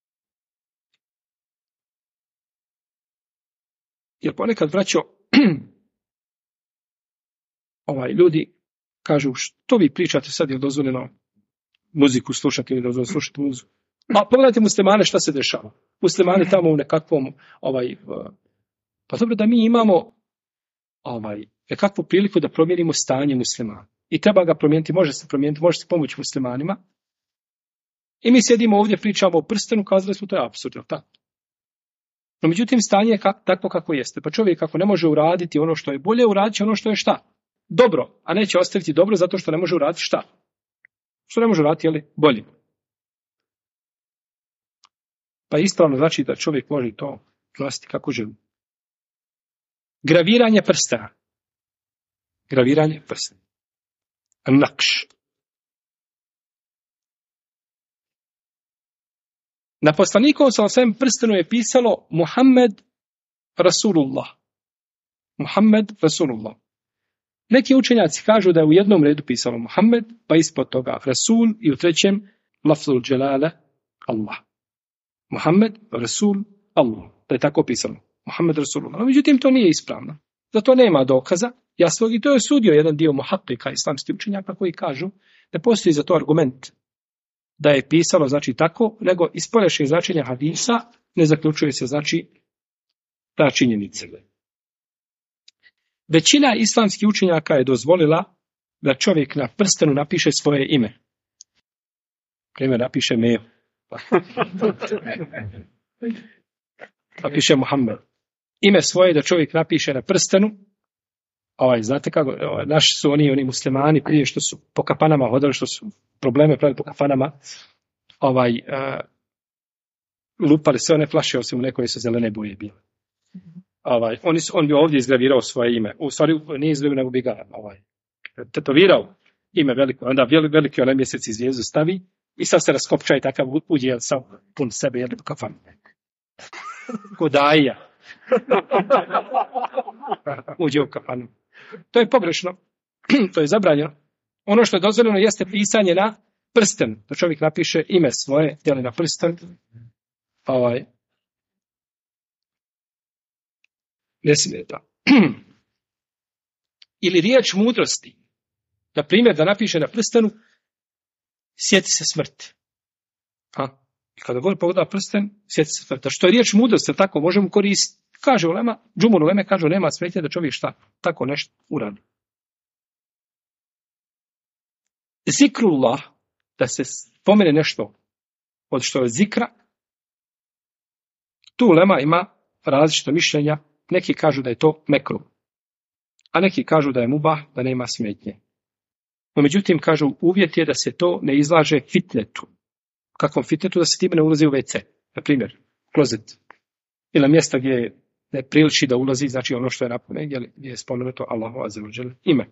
Jer ponekad, braćo, ljudi kažu, što vi pričate sad, je dozvoljeno muziku slušati ili dozvoljeno slušati muziku? A pogledajte muslimane šta se dešava. Muslimani tamo u nekakvom, pa dobro da mi imamo nekakvu priliku da promijenimo stanje muslimana. I treba ga promijeniti, može se pomoći muslimanima. I mi sjedimo ovdje, pričamo o prstenu, kazali smo to je apsurd, tako? No, međutim, stanje je takvo kako jeste. Pa čovjek ako ne može uraditi ono što je bolje, uradit će ono što je šta? Dobro, a neće ostaviti dobro zato što ne može uraditi šta? Što ne može uraditi, bolje. Pa ispravno znači da čovjek može to nositi kako želi. Graviranje prstena. Graviranje prstena. Nakš. Na poslanikovom sallallahu prstenu je pisalo Muhammed Rasulullah. Muhammed Rasulullah. Neki učenjaci kažu da je u jednom redu pisalo Muhammed, pa ispod toga Rasul i u trećem lafzul dželale Allah. Muhammed Rasul Allah. Da je tako pisalo. Muhammed Rasulullah. No, međutim, to nije ispravno. Zato nema dokaza. Jasnog, i to je sudio jedan dio muhakika islamskih učenjaka koji kažu da postoji za to argument da je pisalo, znači tako, nego iz spoljašnjeg značenja hadisa ne zaključuje se, znači, ta činjenica. Većina islamskih učenjaka je dozvolila da čovjek na prstenu napiše svoje ime. Primjer, napiše Mejo. Napiše Muhammed. Ime svoje da čovjek napiše na prstenu. Znate kako, naši su oni muslimani prije što su po kafanama hodali, što su probleme pravili po kafanama, lupali sve one flaše osim u nekoj su zelene boje bile. On bi ovdje izgravirao svoje ime. U stvari nije izgravirao, nego bi ga tetovirao ime veliko. Onda veliki onaj mjesec i zvijezdu stavi i sad se raskopča i takav uđe sam pun sebe po kafanu. Kodaija. Uđe u kafanu. To je pogrešno. To je zabranjeno. Ono što je dozvoljeno jeste pisanje na prsten. Da čovjek napiše ime svoje, tijeli na prsten. Ne smije to. Ili riječ mudrosti. Na primjer, da napiše na prstenu sjeti se smrti. I kada god pogleda prsten, sjeti se smrti. Što je riječ mudrosti, tako možemo koristiti. Kaže ulema, džumhur uleme kažu nema smetnje da čovjek šta? Tako nešto uradi. Zikrullah, da se spomene nešto od što je zikra, tu ulema ima različita mišljenja. Neki kažu da je to mekruh, a neki kažu da je mubah, da nema smetnje. No međutim, kažu, uvjet je da se to ne izlaže fitnetu. Kakvom fitnetu? Da se time ne ulazi u WC, na primjer, klozet. Ili mjesta gdje ne priliči da ulazi, znači ono što je napomenuto, gdje je spomenuto Allahu azza wa dželle ime.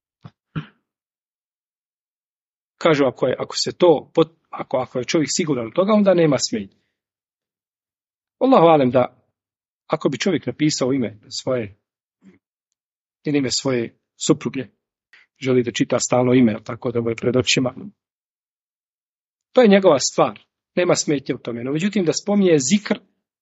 Kažu, ako je čovjek siguran od toga, onda nema smetnje. Allahu alem da ako bi čovjek napisao ime svoje ili ime svoje supruge. Želi da čita stalno ime, tako da je pred očima. To je njegova stvar. Nema smetnje u tome. No, međutim, da spominje zikr,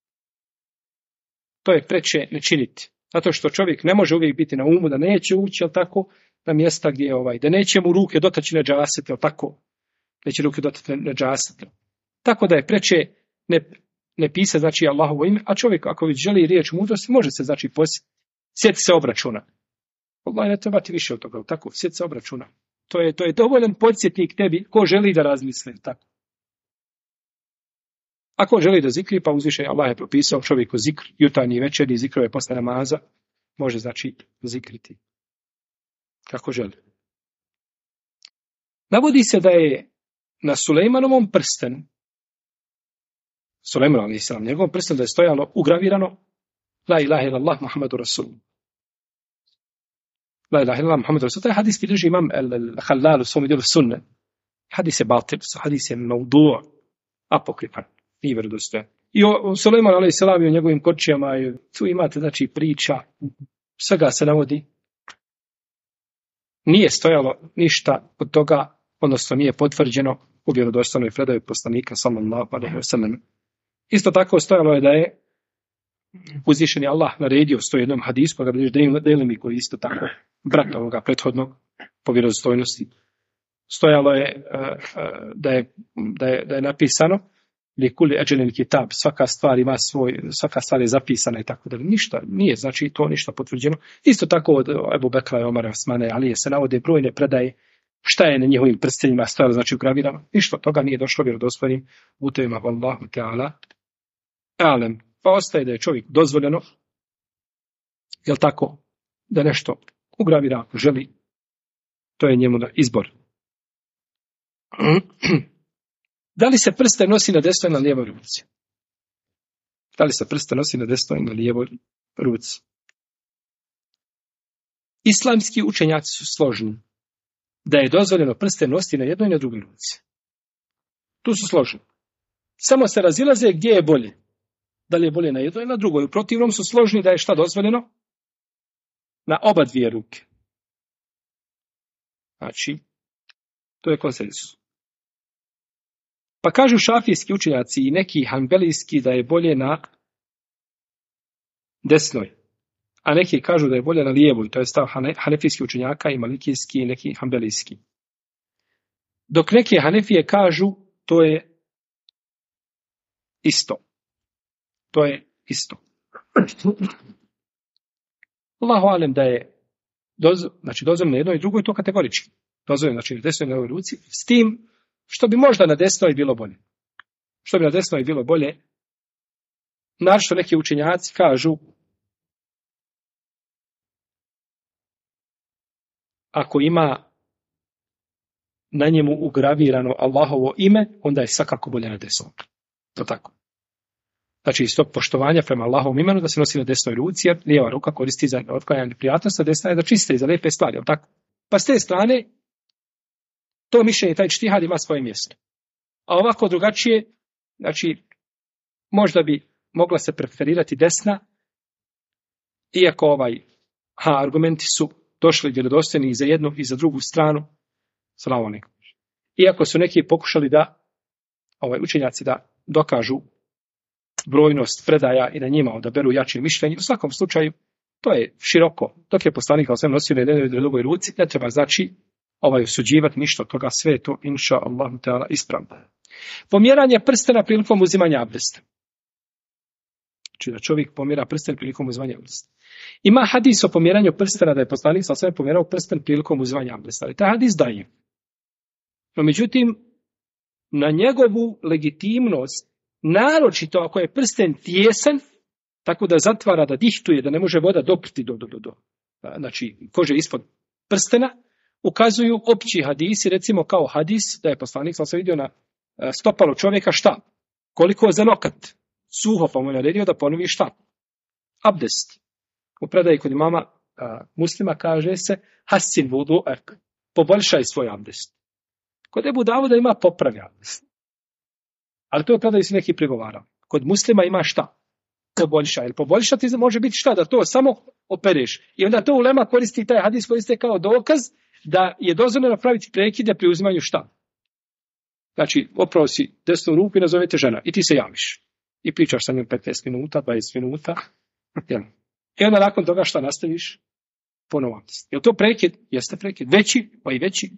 to je preče ne činiti. Zato što čovjek ne može uvijek biti na umu, da neće ući, jel tako, na mjesta gdje je da neće mu ruke dotaći na džaset, jel tako, neće ruke dotaći na džaset. Tako da je preče ne pisati, znači, Allahovo ime, a čovjek, ako već želi riječ mudrosti, može se, znači, sjeti se obračuna. Allah, ne treba ti više od toga, tako, sjeti se obračuna. To je dovoljan podsjetnik tebi, ko želi da razmisli, tako. Ako želi da zikri, pa uzviše Allah je propisao čovjeku zikr, jutarnji i večernji zikrove posle namaza, može, znači, zikriti kako želi. Navodi se da je na Sulejmanovom prstenu, Sulejman a.s. njegovom prstenu da je stojalo ugravirano La ilaha illallah Muhammadu Rasul. La ilaha illallah Muhammadu Rasul. Taj hadis bilježi imam al-Halal u svom dijelu sunne. Hadis je batil, hadis je maudu', apokrifan, nije vjerodostojan. I o Sulejmanu a.s. i o njegovim kočijama, tu imate, znači, priča, svega se navodi. Nije stojalo ništa od toga, odnosno nije potvrđeno u vjerodostojnoj predaji poslanika sallallahu alejhi ve sellem. Isto tako stojalo je da je uzvišeni Allah naredio, stoji jednom hadisu, pa ga Delimi koji isto tako brat ovoga prethodnog po vjerodostojnosti. Stojalo je da je napisano li kulli ajalin kitab, svaka stvar je zapisana i tako da ništa nije, znači to ništa potvrđeno. Isto tako od Ebu Bekra i Omara, Osmane, Alije se navode brojne predaje šta je na njihovim prstenima stojalo, znači ugravirano. Ništa toga nije došlo vjerodostojnim putevima, vallahu ta'ala alem. Pa ostaje da je čovjek dozvoljeno, jel tako, da nešto ugravira ako želi, to je njemu na izbor. Da li se prsten nosi na desnoj ili na lijevoj ruci? Da li se prsten nosi na desnoj ili na lijevoj ruci? Islamski učenjaci su složni da je dozvoljeno prsten nositi na jednoj i na drugoj ruci. Tu su složni. Samo se razilaze gdje je bolje. Da li je bolje na jednoj ili na drugoj. U protivnom su složni da je šta dozvoljeno? Na oba dvije ruke. Znači, to je konsenzus. Pa kažu šafijski učenjaci i neki hanbelijski da je bolje na desnoj, a neki kažu da je bolje na lijevoj, to je stav hanefijskih učenjaka i malikijski i neki hanbelijski. Dok neke hanefije kažu to je isto. To je isto. Allahu alem da je dozvoljeno na jednoj i drugoj, to kategorički. Dozvoljeno, znači na desnoj i na ovoj ruci, s tim što bi možda na desnoj bilo bolje. Što bi na desnoj bilo bolje, našto neki učenjaci kažu, ako ima na njemu ugravirano Allahovo ime, onda je svakako bolje na desnoj. To tako. Znači, iz tog poštovanja prema Allahovom imenu da se nosi na desnoj ruci, jer lijeva ruka koristi za otklanjanje neprijatnosti, a desna je da čiste i za lijepe stvari. Tako? Pa s te strane, to mišljenje, taj čtihad ima svoje mjesto. A ovako drugačije, znači, možda bi mogla se preferirati desna, iako argumenti su došli vjerodostojni i za jednu i za drugu stranu. Salamu alejkum. Iako su neki pokušali da, učenjaci da dokažu brojnost predaja i na njima odaberu jače mišljenje, u svakom slučaju, to je široko. Dok je poslanik sallallahu alejhi ve sellem nosio na jednoj i drugoj ruci, ne treba znači osuđivati ništa od toga, sve je to inša Allahu ta'ala ispravno. Pomjeranje prstena prilikom uzimanja abdesta. Znači da čovjek pomjera prsten prilikom uzimanja abdesta. Ima hadis o pomjeranju prstena da je poslanik sallallahu alejhi ve sellem pomjerao prsten prilikom uzimanja abdesta. Ali taj hadis daje. No međutim, na njegovu legitimnost, naročito ako je prsten tijesan, tako da zatvara, da dihtuje, da ne može voda doprti do znači kože ispod prstena, ukazuju opći hadisi, recimo kao hadis da je poslanik sam se vidio na stopalo čovjeka šta? Koliko za nokat? Suho, pa mu je naredio da ponovi šta? Abdest. U predaji kod imama Muslima kaže se hasin vudu, poboljšaj svoj abdest. Kod Ebu Davuda ima popravi abdest. Ali to je predaji se neki prigovarao. Kod Muslima ima šta? Poboljšaj. Ili poboljšati može biti šta? Da to samo opereš. I onda to ulema koristi, taj hadis koriste kao dokaz da je dozvoljeno napraviti prekide pri uzimanju šta? Znači, opravo si desnu ruku i nazovete žena i ti se javiš. I pričaš sa njom 15 minuta, 20 minuta. I onda nakon toga šta nastaviš? Ponovo abdest. Je to prekid? Jeste prekid. Veći, pa i veći.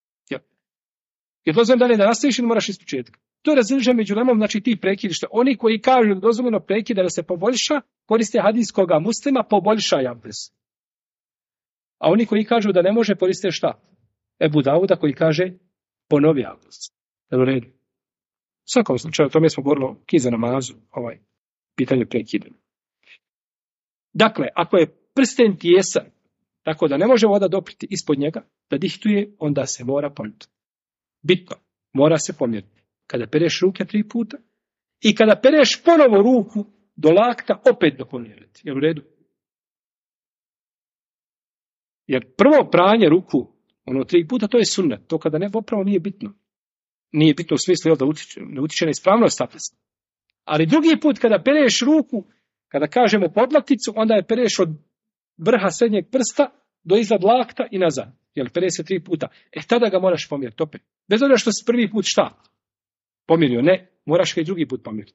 Je dozvoljeno dalje da nastaviš ili moraš ispočetka? To je razilaženje među ulemom, znači ti prekidiš. Oni koji kažu da dozvoljeno prekida da se poboljša, koriste hadis koga muslima poboljšaj abdest. A oni koji kažu da ne može, koriste šta? Ebu Dauda koji kaže ponovi abdest. U redu. U svakom slučaju, o tome smo govorili kiza namazu, pitanje prekidanja. Dakle, ako je prsten tijesan, tako da ne može voda dopriti ispod njega, da dihtuje, onda se mora pomjeriti. Bitno, mora se pomjeriti. Kada pereš ruke 3 puta i kada pereš ponovo ruku do lakta, opet da pomjeriti. Jel u redu? Jer prvo pranje ruku, 3 puta, to je sunnet. To kada ne, opravo nije bitno. Nije bitno u smislu da ne utiče na ispravnost abdesta. Ali drugi put kada pereš ruku, kada kažemo podlakticu, onda je pereš od vrha srednjeg prsta do iznad lakta i nazad. Jer pereš se 3 puta. Tada ga moraš pomjeriti opet. Bez obzira što si prvi put šta? Pomjerio. Ne, moraš ga i drugi put pomjeriti.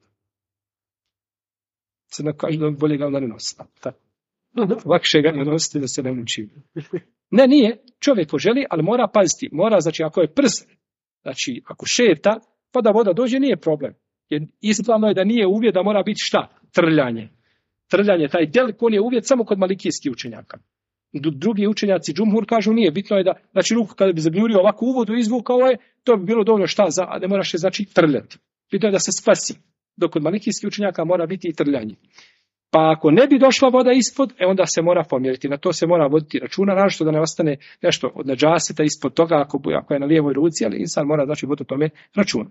Se da kaže da bolje ga onda ne nosi. Lakše ga ne nositi da se ne muči. Ne, nije. Čovjek ko želi, ali mora paziti. Mora, znači, ako je prst, znači, ako šeta, pa da voda dođe, nije problem. Jer ispravno je da nije uvjet da mora biti šta? Trljanje. Trljanje, taj delik, on je uvjet samo kod malikijskih učenjaka. Drugi učenjaci, džumhur, kažu nije. Bitno je da, znači, ruku kada bi zagnjurio ovako uvodu izvukao je, to bi bilo dovoljno šta za, a ne moraš je, znači, trljati. Bitno je da se spasi. Dok kod malikijskih učenjaka mora biti i trljanje. Pa ako ne bi došla voda ispod, onda se mora pomjeriti. Na to se mora voditi računa, našto da ne ostane nešto od nadžaseta ispod toga ako je na lijevoj ruci, ali insan mora, znači, voditi o tome računa.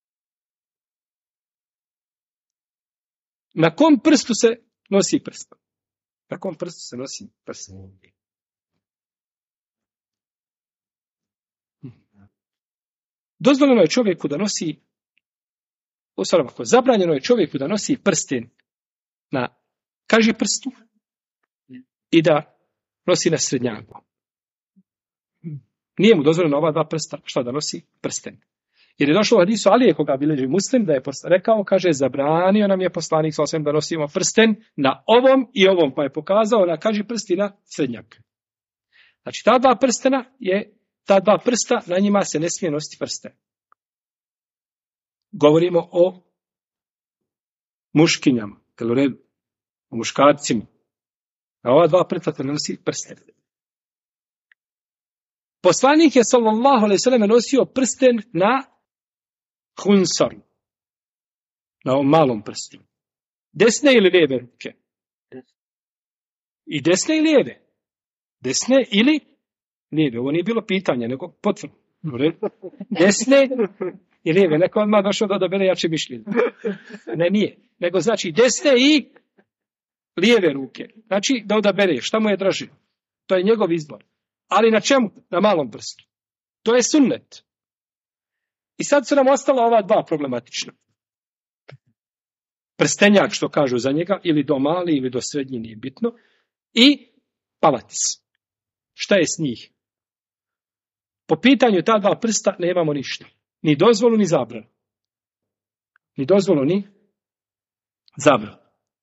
Na kom prstu se nosi prst? Na kom prstu se nosi prst? Dozvoljeno je čovjeku da nosi, zabranjeno je čovjeku da nosi prsten na kaži prstu i da nosi na srednjaku. Nije mu dozvoljeno ova 2 prsta, šta da nosi? Prsten. Jer je došlo u hadisu Alije koga bilježi Muslim, da je rekao, kaže, zabranio nam je poslanik da nosimo prsten na ovom i ovom, pa je pokazao na kaži prsti na srednjak. Znači, ta 2 prstena ta 2 prsta, na njima se ne smije nositi prsten. Govorimo o muškinjama, o muškarcima. Na ova 2 prsta se ne nosi prsten. Poslanik je sallallahu alejhi ve sellem nosio prsten na hunsar, na ovom malom prstu. Desne ili lijeve ruke? I desne i lijeve. Desne ili lijeve. Ovo nije bilo pitanje, nego potvrdo. Desne i lijeve. Neko odmah došao da odabere jače mišljenje. Ne, nije. Nego znači desne i lijeve ruke. Znači da odabere šta mu je draže. To je njegov izbor. Ali na čemu? Na malom prstu. To je sunnet. I sad su nam ostala ova 2 problematična. Prstenjak, što kažu za njega, ili do mali, ili do srednji, nije bitno. I palatis. Šta je s njih? Po pitanju ta 2 prsta nemamo ništa. Ni dozvolu, ni zabranu. Ni dozvolu, ni zabranu.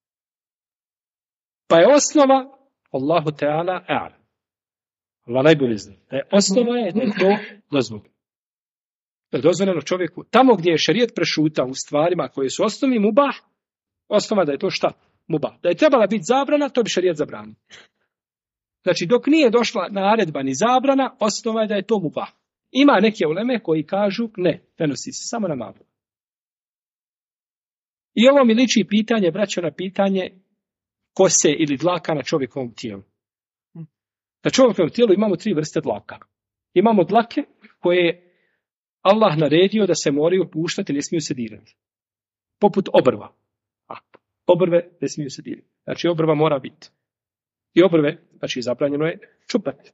Pa je osnova Allahu Teala a'lam. Allah najbolje zna. Osnova je da je to dozvoljeno. Da je dozvoljeno čovjeku. Tamo gdje je šerijet prešutao u stvarima koje su osnovni mubah, osnova da je to šta? Mubah. Da je trebala biti zabrana, to bi šerijet zabranio. Znači, dok nije došla naredba ni zabrana, osnova je da je to mubah. Ima neke uleme koji kažu, ne nosi se, samo na malo. I ovo mi liči pitanje, braćo, na pitanje kose ili dlaka na čovjekovom tijelu. Na čovjekovom tijelu imamo 3 vrste dlaka. Imamo dlake koje Allah naredio da se moraju puštati, ne smiju se dirati. Poput obrva. Obrve ne smiju se dirati. Znači obrva mora biti. I obrve, znači zabranjeno je čupati.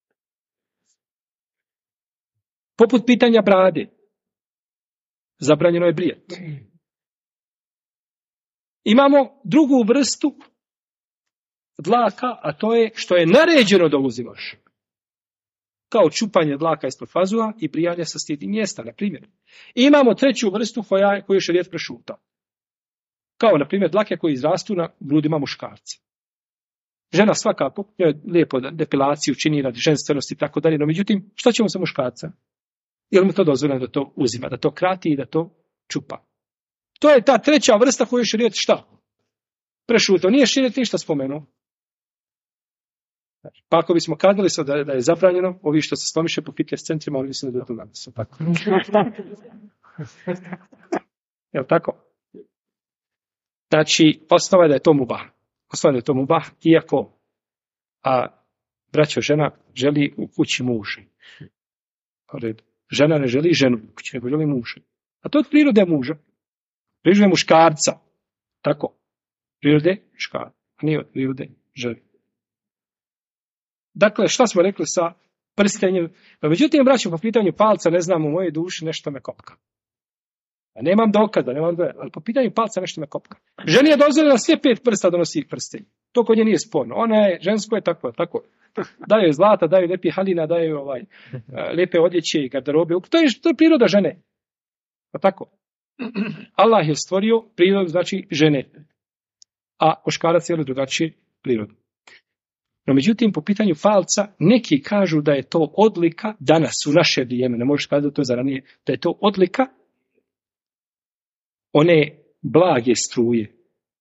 Poput pitanja brade. Zabranjeno je brijati. Imamo drugu vrstu dlaka, a to je što je naređeno da uzimaš. Kao čupanje dlaka ispod fazua i brijanje sa stidnim mjesta, na primjer. Imamo treću vrstu koju je šerijat prešutao. Kao, na primjer, dlake koji izrastu na grudima muškarca. Žena svakako je lijepo depilaciju čini radi ženstvenosti i tako dalje, no međutim, šta ćemo sa muškarca? Je li mu to dozvoljeno da to uzima, da to krati i da to čupa? To je ta treća vrsta koju je šerijat šta? Prešutao. Nije šerijat ništa spomenuo. Pa ako bismo kazali da je zabranjeno, ovi što se slomiše po fitness centrima, oni mislim da je to napisao tako. Je li tako? Znači, osnova je da je to mubah. Osnova je da je to mubah, iako braćo, žena želi u kući muža. Žena ne želi ženu u kući, nego želi muža. A to je od prirode muža. Prirode muškarca. Tako. Prirode muškarca. A nije od prirode žene. Dakle, šta smo rekli sa prstenjem? Međutim, braćo, po pitanju palca, ne znam, u mojoj duši nešto me kopka. A nemam dokaza, ali po pitanju palca nešto me kopka. Ženi je dozvoljeno sve 5 prsta da nosi prstenj. To kod nje nije sporno. Ona je, žensko je tako. Daju zlata, daju lijepi halina, daju lijepe odjeće i garderobe. To je priroda žene. Pa tako. Allah je stvorio prirodu, znači žene. A muškarac je drugačiji prirodu. No, međutim, po pitanju falca, neki kažu da je to odlika danas, u naše vrijeme, ne možeš kazati da to je za ranije, da je to odlika one blage struje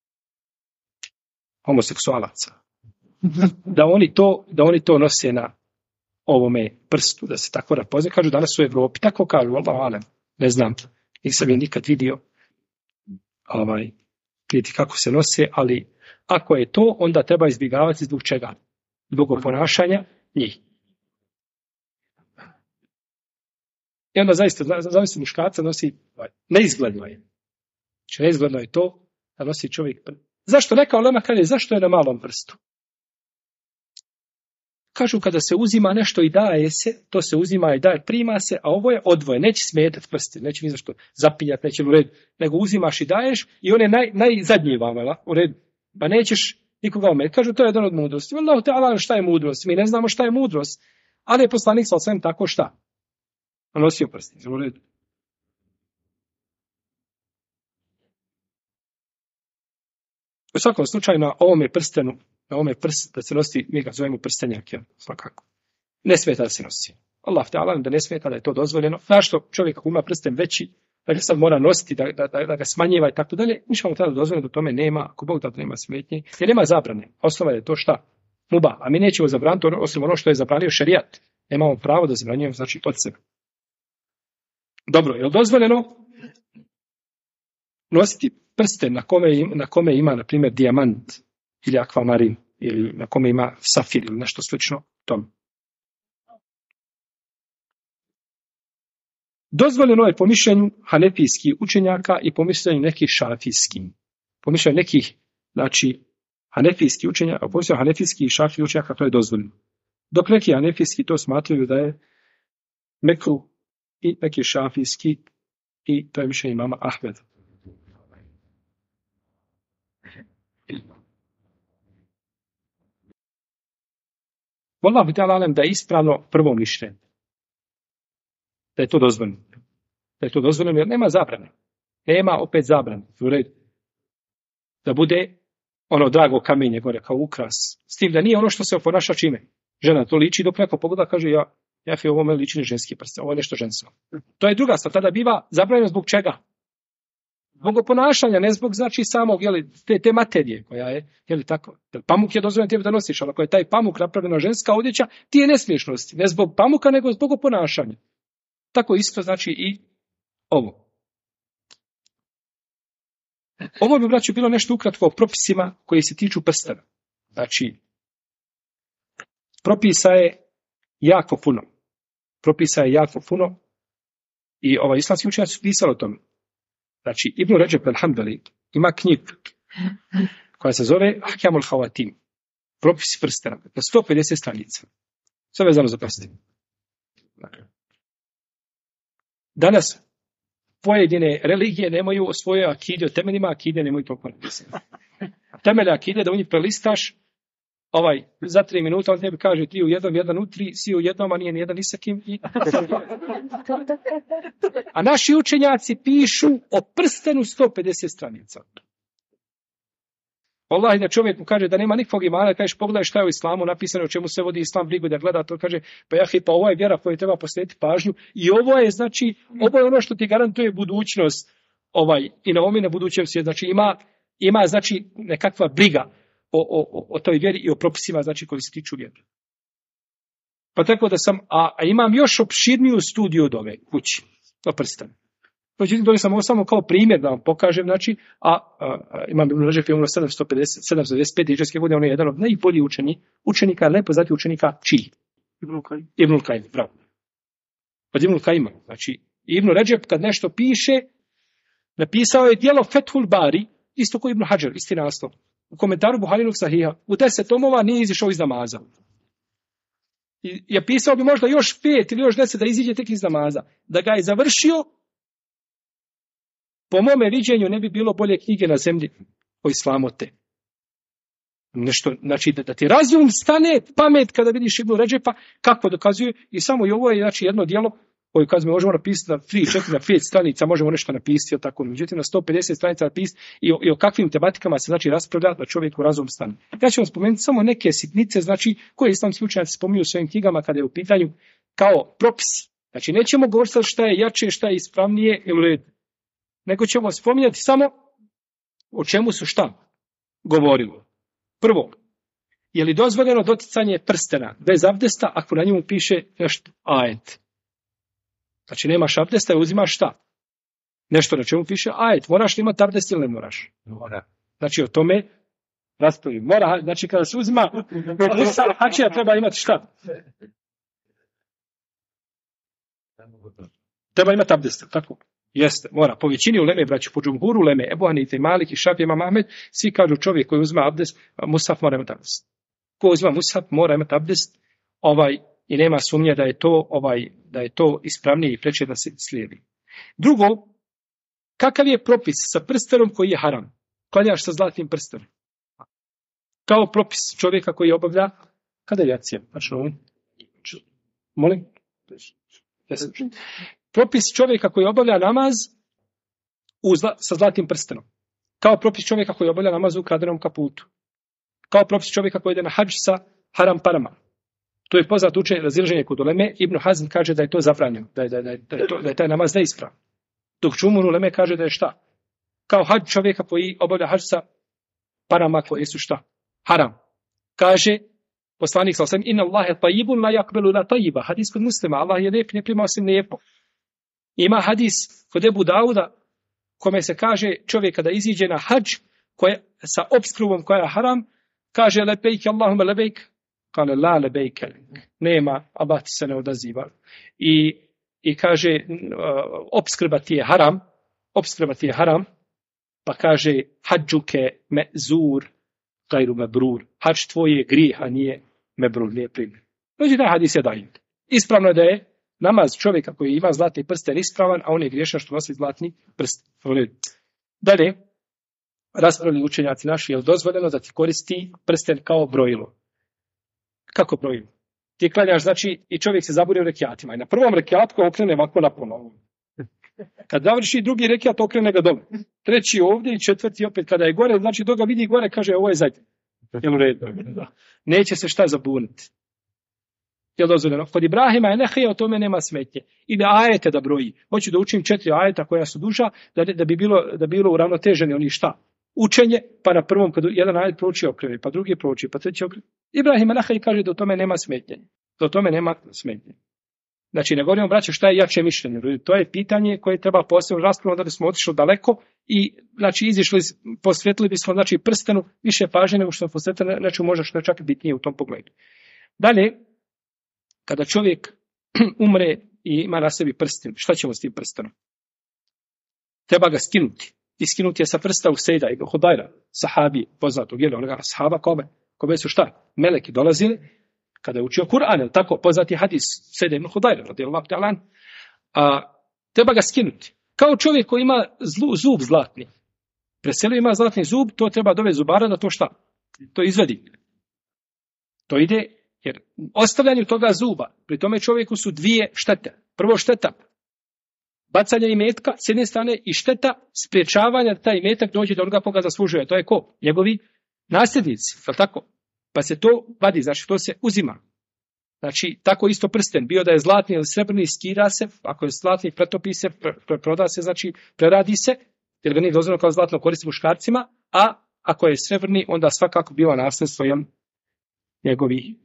homoseksualaca. Da oni to nose na ovome prstu, da se tako rapoznaje. Kažu danas u Evropi, tako kažu, ne znam, nisam je nikad vidio vidjeti kako se nose, ali ako je to, onda treba izbjegavati zbog čega? Zbog ponašanja njih. I onda zaista, zavisno muškarca nosi, neizgledno je. Znači, neizgledno je to da nosi čovjek. Zašto neka ulema kaže, zašto je na malom prstu? Kažu, kada se uzima nešto i daje se, to se uzima i daje, prima se, a ovo je odvoje, neće smetati prsti, neće ni zašto zapinjati, neće u redu, nego uzimaš i daješ i on je najzadnji vama, u redu, pa nećeš nikoga ometati. Kažu, to je jedan od mudrosti. Allahu ta'ala, šta je mudrost? Mi ne znamo šta je mudrost, ali je poslanik sa svem tako šta? On nosio prsti, u redu. U svakom slučaju na ovome prstenu, da se nosi, mi ga zovemo prstenjak, svakako. Ne smeta da se nosi. Allah ta'ala da ne smeta, da je to dozvoljeno. Zašto čovjek ako ima prsten veći, da ga sad mora nositi, da ga smanjiva i tako dalje, ništa mu tada dozvoljeno da tome nema, ako Bog da nema smetnje, jer nema zabrane. Osnova je to šta? Muba. A mi nećemo zabraniti osim ono što je zabranio šerijat. Nemamo pravo da zabranjujemo, znači od sebe. Dobro, je li dozvoljeno nositi prsten na kome ima, na primjer, dijamant ili akvamarin, ili na kome ima safir ili nešto slično tom. Dozvoljeno je po mišljenju hanefijskih učenjaka i po mišljenju nekih šafijskih. Po mišljenju nekih, znači, hanefijskih učenjaka, po mišljenju hanefijskih i šafijskih učenjaka to je dozvoljeno. Dok neki hanefijski to smatraju da je mekruh i neki šafijski i to je mišljenje imama Ahmeda. Wallahu ta'ala alem da je ispravno prvo mišljenje. Da je to dozvoljeno. Da je to dozvoljeno jer nema zabrane. Nema opet zabrane. U redu. Da bude ono drago kamenje gore kao ukras. S tim da nije ono što se oponaša čime. Žena to liči dok neko pogleda kaže ja ovo me liči na ženski prst. Ovo je nešto žensko. To je druga stvar. Tada biva zabranjeno zbog čega? Zbog oponašanja, ne zbog znači samog te materije koja je tako. Pamuk je dozvoljeno tebi da nosiš, ali ako je taj pamuk napravljena ženska odjeća, ti je ne smiješ nositi. Ne zbog pamuka, nego zbog oponašanja. Tako isto znači i ovo. Ovo bi, braćo, bilo nešto ukratko o propisima koji se tiču prstena. Znači, propisa je jako puno. I islamski učenjaci su pisali o tome. Znači, Ibn Ređeb al-Hanbali ima knjigu koja se zove Ahkamul Hawatim, propisi prstena, na 150 stranica. Sve vezano za prstene. Danas pojedine religije nemaju svoje akide, o temeljima akide nemaju toliko napisano. Temelje akide da u njih prelistaš, za 3 minuta on tebi kaže 3 u 1, 1 u 3, si u jednom, a nije ni jedan ni sa kim. A naši učenjaci pišu o prstenu 150 stranica. Wallahi da čovjek mu kaže da nema nikakvog imana, kažeš pogledaj šta je u islamu napisano, o čemu se vodi islam, brigu da gleda, to kaže, pa ovo je vjera koju treba posvetiti pažnju i ovo je ono što ti garantuje budućnost i na ovom i na budućem svijetu. Znači ima znači nekakva briga o toj vjeri i o propisima znači koji se tiču vjeri. Pa tako da sam, a imam još opširniju studiju od ove kući, o prstenu. Međutim, to sam ovo samo kao primjer da vam pokažem, znači, imam Ibn Ređep je umro 795. hidžrske godine, on je jedan od najboljih učenika, najpoznatijih učenika čiji? Ibn Kajim, bravo. Od Ibn Kajima, znači, Ibn Ređep kad nešto piše, napisao je djelo Fethul Bari, isto kao Ibn Hadžar, isti naslov. U komentaru Buharinog Sahiha, u 10 tomova nije izišao iz namaza. I je pisao bi možda još 5 ili još 10 da iziđe tek iz namaza. Da ga je završio, po mome viđenju ne bi bilo bolje knjige na zemlji o islamu od te. Nešto, znači da ti razum stane, pamet kada vidiš Ibn Ređepa, kako dokazuje, i samo i ovo je znači jedno djelo koju kad možemo napisati na 3, 4, na 5 stranica, možemo nešto napisati, tako. Međutim, na 150 stranica napisati i o kakvim tematikama se znači raspravlja da čovjeku razum stane. Ja ću vam spomenuti samo neke sitnice, znači, koje islamski učenjaci spominju u svojim knjigama kada je u pitanju kao propis. Znači, nećemo govoriti šta je jače, šta je ispravnije ili nego ćemo spominjati samo o čemu su šta govorilo. Prvo, je li dozvoljeno doticanje prstena bez abdesta ako na njemu piše nešto ajet? Znači, nemaš abdesta i uzimaš šta? Nešto na čemu piše ajet. Moraš li imati abdest ili ne moraš? Mora. Znači, o tome raspravimo. Mora, znači, kada se uzima hačija treba imati šta? Treba imati abdest, tako? Jeste, mora. Po većini uleme, braću, po džumhuru uleme, Ebu Hanife, Malik i Šafija, Imam Ahmed, svi kažu čovjek koji uzima abdest, mushaf mora imati abdest. Ko uzima mushaf mora imati abdest, i nema sumnje da je to ispravnije i preče da se slijedi. Drugo, kakav je propis sa prstenom koji je haram? Klanjaš sa zlatnim prstenom. Kao propis čovjeka koji obavlja, kada je jacija? Molim? Propis čovjeka koji obavlja namaz sa zlatnim prstenom. Kao propis čovjeka koji obavlja namaz u ukradenom kaputu. Kao propis čovjeka koji ide na hadž sa haram parama. To je poznat učenje razilaženje kod uleme. Ibn Hazm kaže da je to zabranjeno, da je taj namaz neispravan. Dok Džumhur uleme kaže da je šta? Kao hadž čovjeka koji obavlja hadž sa parama koje su šta? Haram. Kaže poslanik sallallahu alejhi ve sellem: "Inna Allaha tayyibun la yaqbalu illa tayyiba." Hadis kod Muslima, Allah je lijep, ne prima osim lijepo. Ima hadis kod Ebu Dauda kome se kaže čovjek kada iziđe na hadž sa opskrbom koja je haram, kaže lebejk Allahumma lebejk, kale la lebejk, nema, Allah ti se ne odaziva. I kaže opskrba ti je haram, pa kaže hadžuke me'zur gajru mebrur, hadž tvoje grih, a nije mebrur, nije primjer. Znači taj hadis je dajem. Ispravno je da je namaz čovjeka koji ima zlatni prsten ispravan, a on je griješan što nosi zlatni prsten. Dalje, raspravljeni učenjaci naši, je li dozvoljeno da ti koristi prsten kao brojilo? Kako brojilo? Ti klanjaš, znači, i čovjek se zaburi u rekiatima. I na prvom rekiatu okrene ovako napono. Kad završi drugi rekiat, okrene ga dole. Treći ovdje i četvrti opet. Kada je gore, znači dok ga vidi gore, kaže ovo je zadnje. Jel u redu? Neće se šta zabuniti. Jel dozvoljeno? Kod Ibrahima je Nehija, o tome nema smetnje. Ide ajete da broji. Hoću da učim 4 ajeta koja su duža, da bi bilo uravnoteženi oni šta? Učenje, pa na prvom, kad jedan ajet prouči okrene, pa drugi prouči, pa treći okrene. Ibrahim Nehija kaže da o tome nema smetnje. Da o tome nema smetnje. Znači, ne govorimo, braće, šta je jače mišljenje. To je pitanje koje treba posebno raspraviti, da bismo otišli daleko i, znači, posvetili bismo, znači, prstenu više pažnje nego što smo posvetili, znači, možda što je čak bitnije u tom pogledu. Dalje, kada čovjek umre i ima na sebi prsten, šta ćemo s tim prstenom? Treba ga skinuti. I skinuti je sa prsta Usejda i Hudajra, sahabi, poznatog, onoga sahaba kome su šta? Meleki dolazili, kada je učio Kur'an, tako poznati hadis Usejda ibn Hudajra, radijallahu ta'ala, treba ga skinuti. Kao čovjek koji ima zub zlatni. Preselio ima zlatni zub, to treba dovesti zubara da to šta? To izvedi. To ide, jer ostavljanju toga zuba, pri tome čovjeku su dvije štete. Prvo šteta bacanja imetka s jedne strane i šteta spriječavanja da taj imetak dođe do onoga koga zaslužuje. To je ko? Njegovi nasljednici, je li tako? Pa se to vadi, znači to se uzima. Znači, tako isto prsten, bio da je zlatni ili srebrni, skira se, ako je zlatni, pretopi se, proda se, znači preradi se, jer ga nije dozvoljeno kao zlatno koristiti muškarcima, a ako je srebrni, onda svakako biva nasljedstvo njegovi,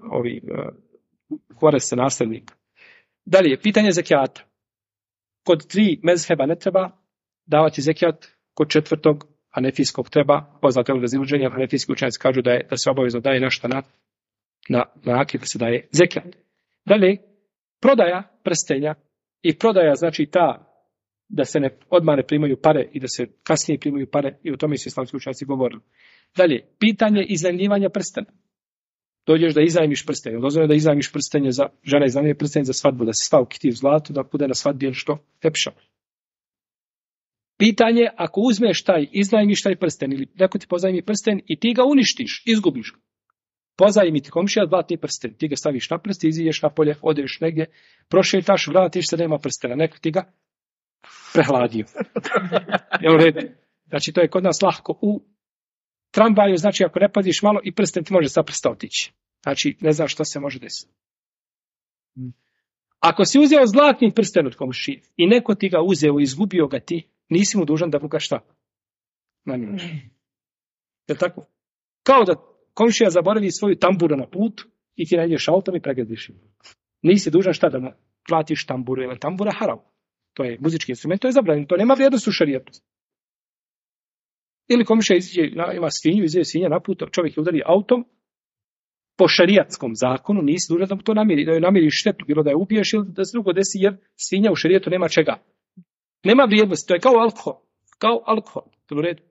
koriste nasljednika. Dalje, pitanje zekijata. Kod 3 mezheba ne treba davati zekijat, kod 4. hanefijskog treba, poznato je razilaženje, hanefijski učenjaci kažu da se obavezno daje nešto na akid, da se daje zekijat. Dalje, prodaja prstenja i prodaja znači ta da se odmah ne primaju pare i da se kasnije primaju pare i o tome su islamski učenjaci govorili. Dalje, pitanje iznajmljivanja prstena. Dođeš da iznajmiš prstenje, dozvoljeno da iznajmiš prstenje za žena, iznajmljuje prstenje za svadbu, da se stav kitiv zlato, da bude na svadbi ili što lepša. Pitanje, ako uzmeš iznajmiš taj prsten ili neko ti pozajmi prsten i ti ga uništiš, izgubiš ga. Pozajmi ti komšija zlatni prsten, ti ga staviš na prst, iziđeš napolje, odeš negdje, prošetaš, vratiš se, nema prstena, neko ti ga prehladio. Znači, to je kod nas lahko u tramvaju, znači ako ne paziš malo i prsten ti može sa prsta otići. Znači, ne znaš što se može desiti. Ako si uzeo zlatni prsten od komšije i neko ti ga uzeo i izgubio ga ti, nisi mu dužan da mu ga šta? Namjeniš. Je tako? Kao da komšija zaboravi svoju tamburu na putu i ti nađeš autom i pregaziš. Nisi dužan šta da mu platiš tamburu, jer tambura haram. To je muzički instrument, to je zabranjeno, to nema vrijednost u šarijetu. Ili komšija ima svinju, izvije svinja na put, čovjek je udari autom, po šarijatskom zakonu nisi dužan da mu to namiri, da joj namiriš štetu, bilo da je ubiješ ili da se drugo desi, jer svinja u šarijetu nema čega. Nema vrijednosti, to je kao alkohol. Kao alkohol.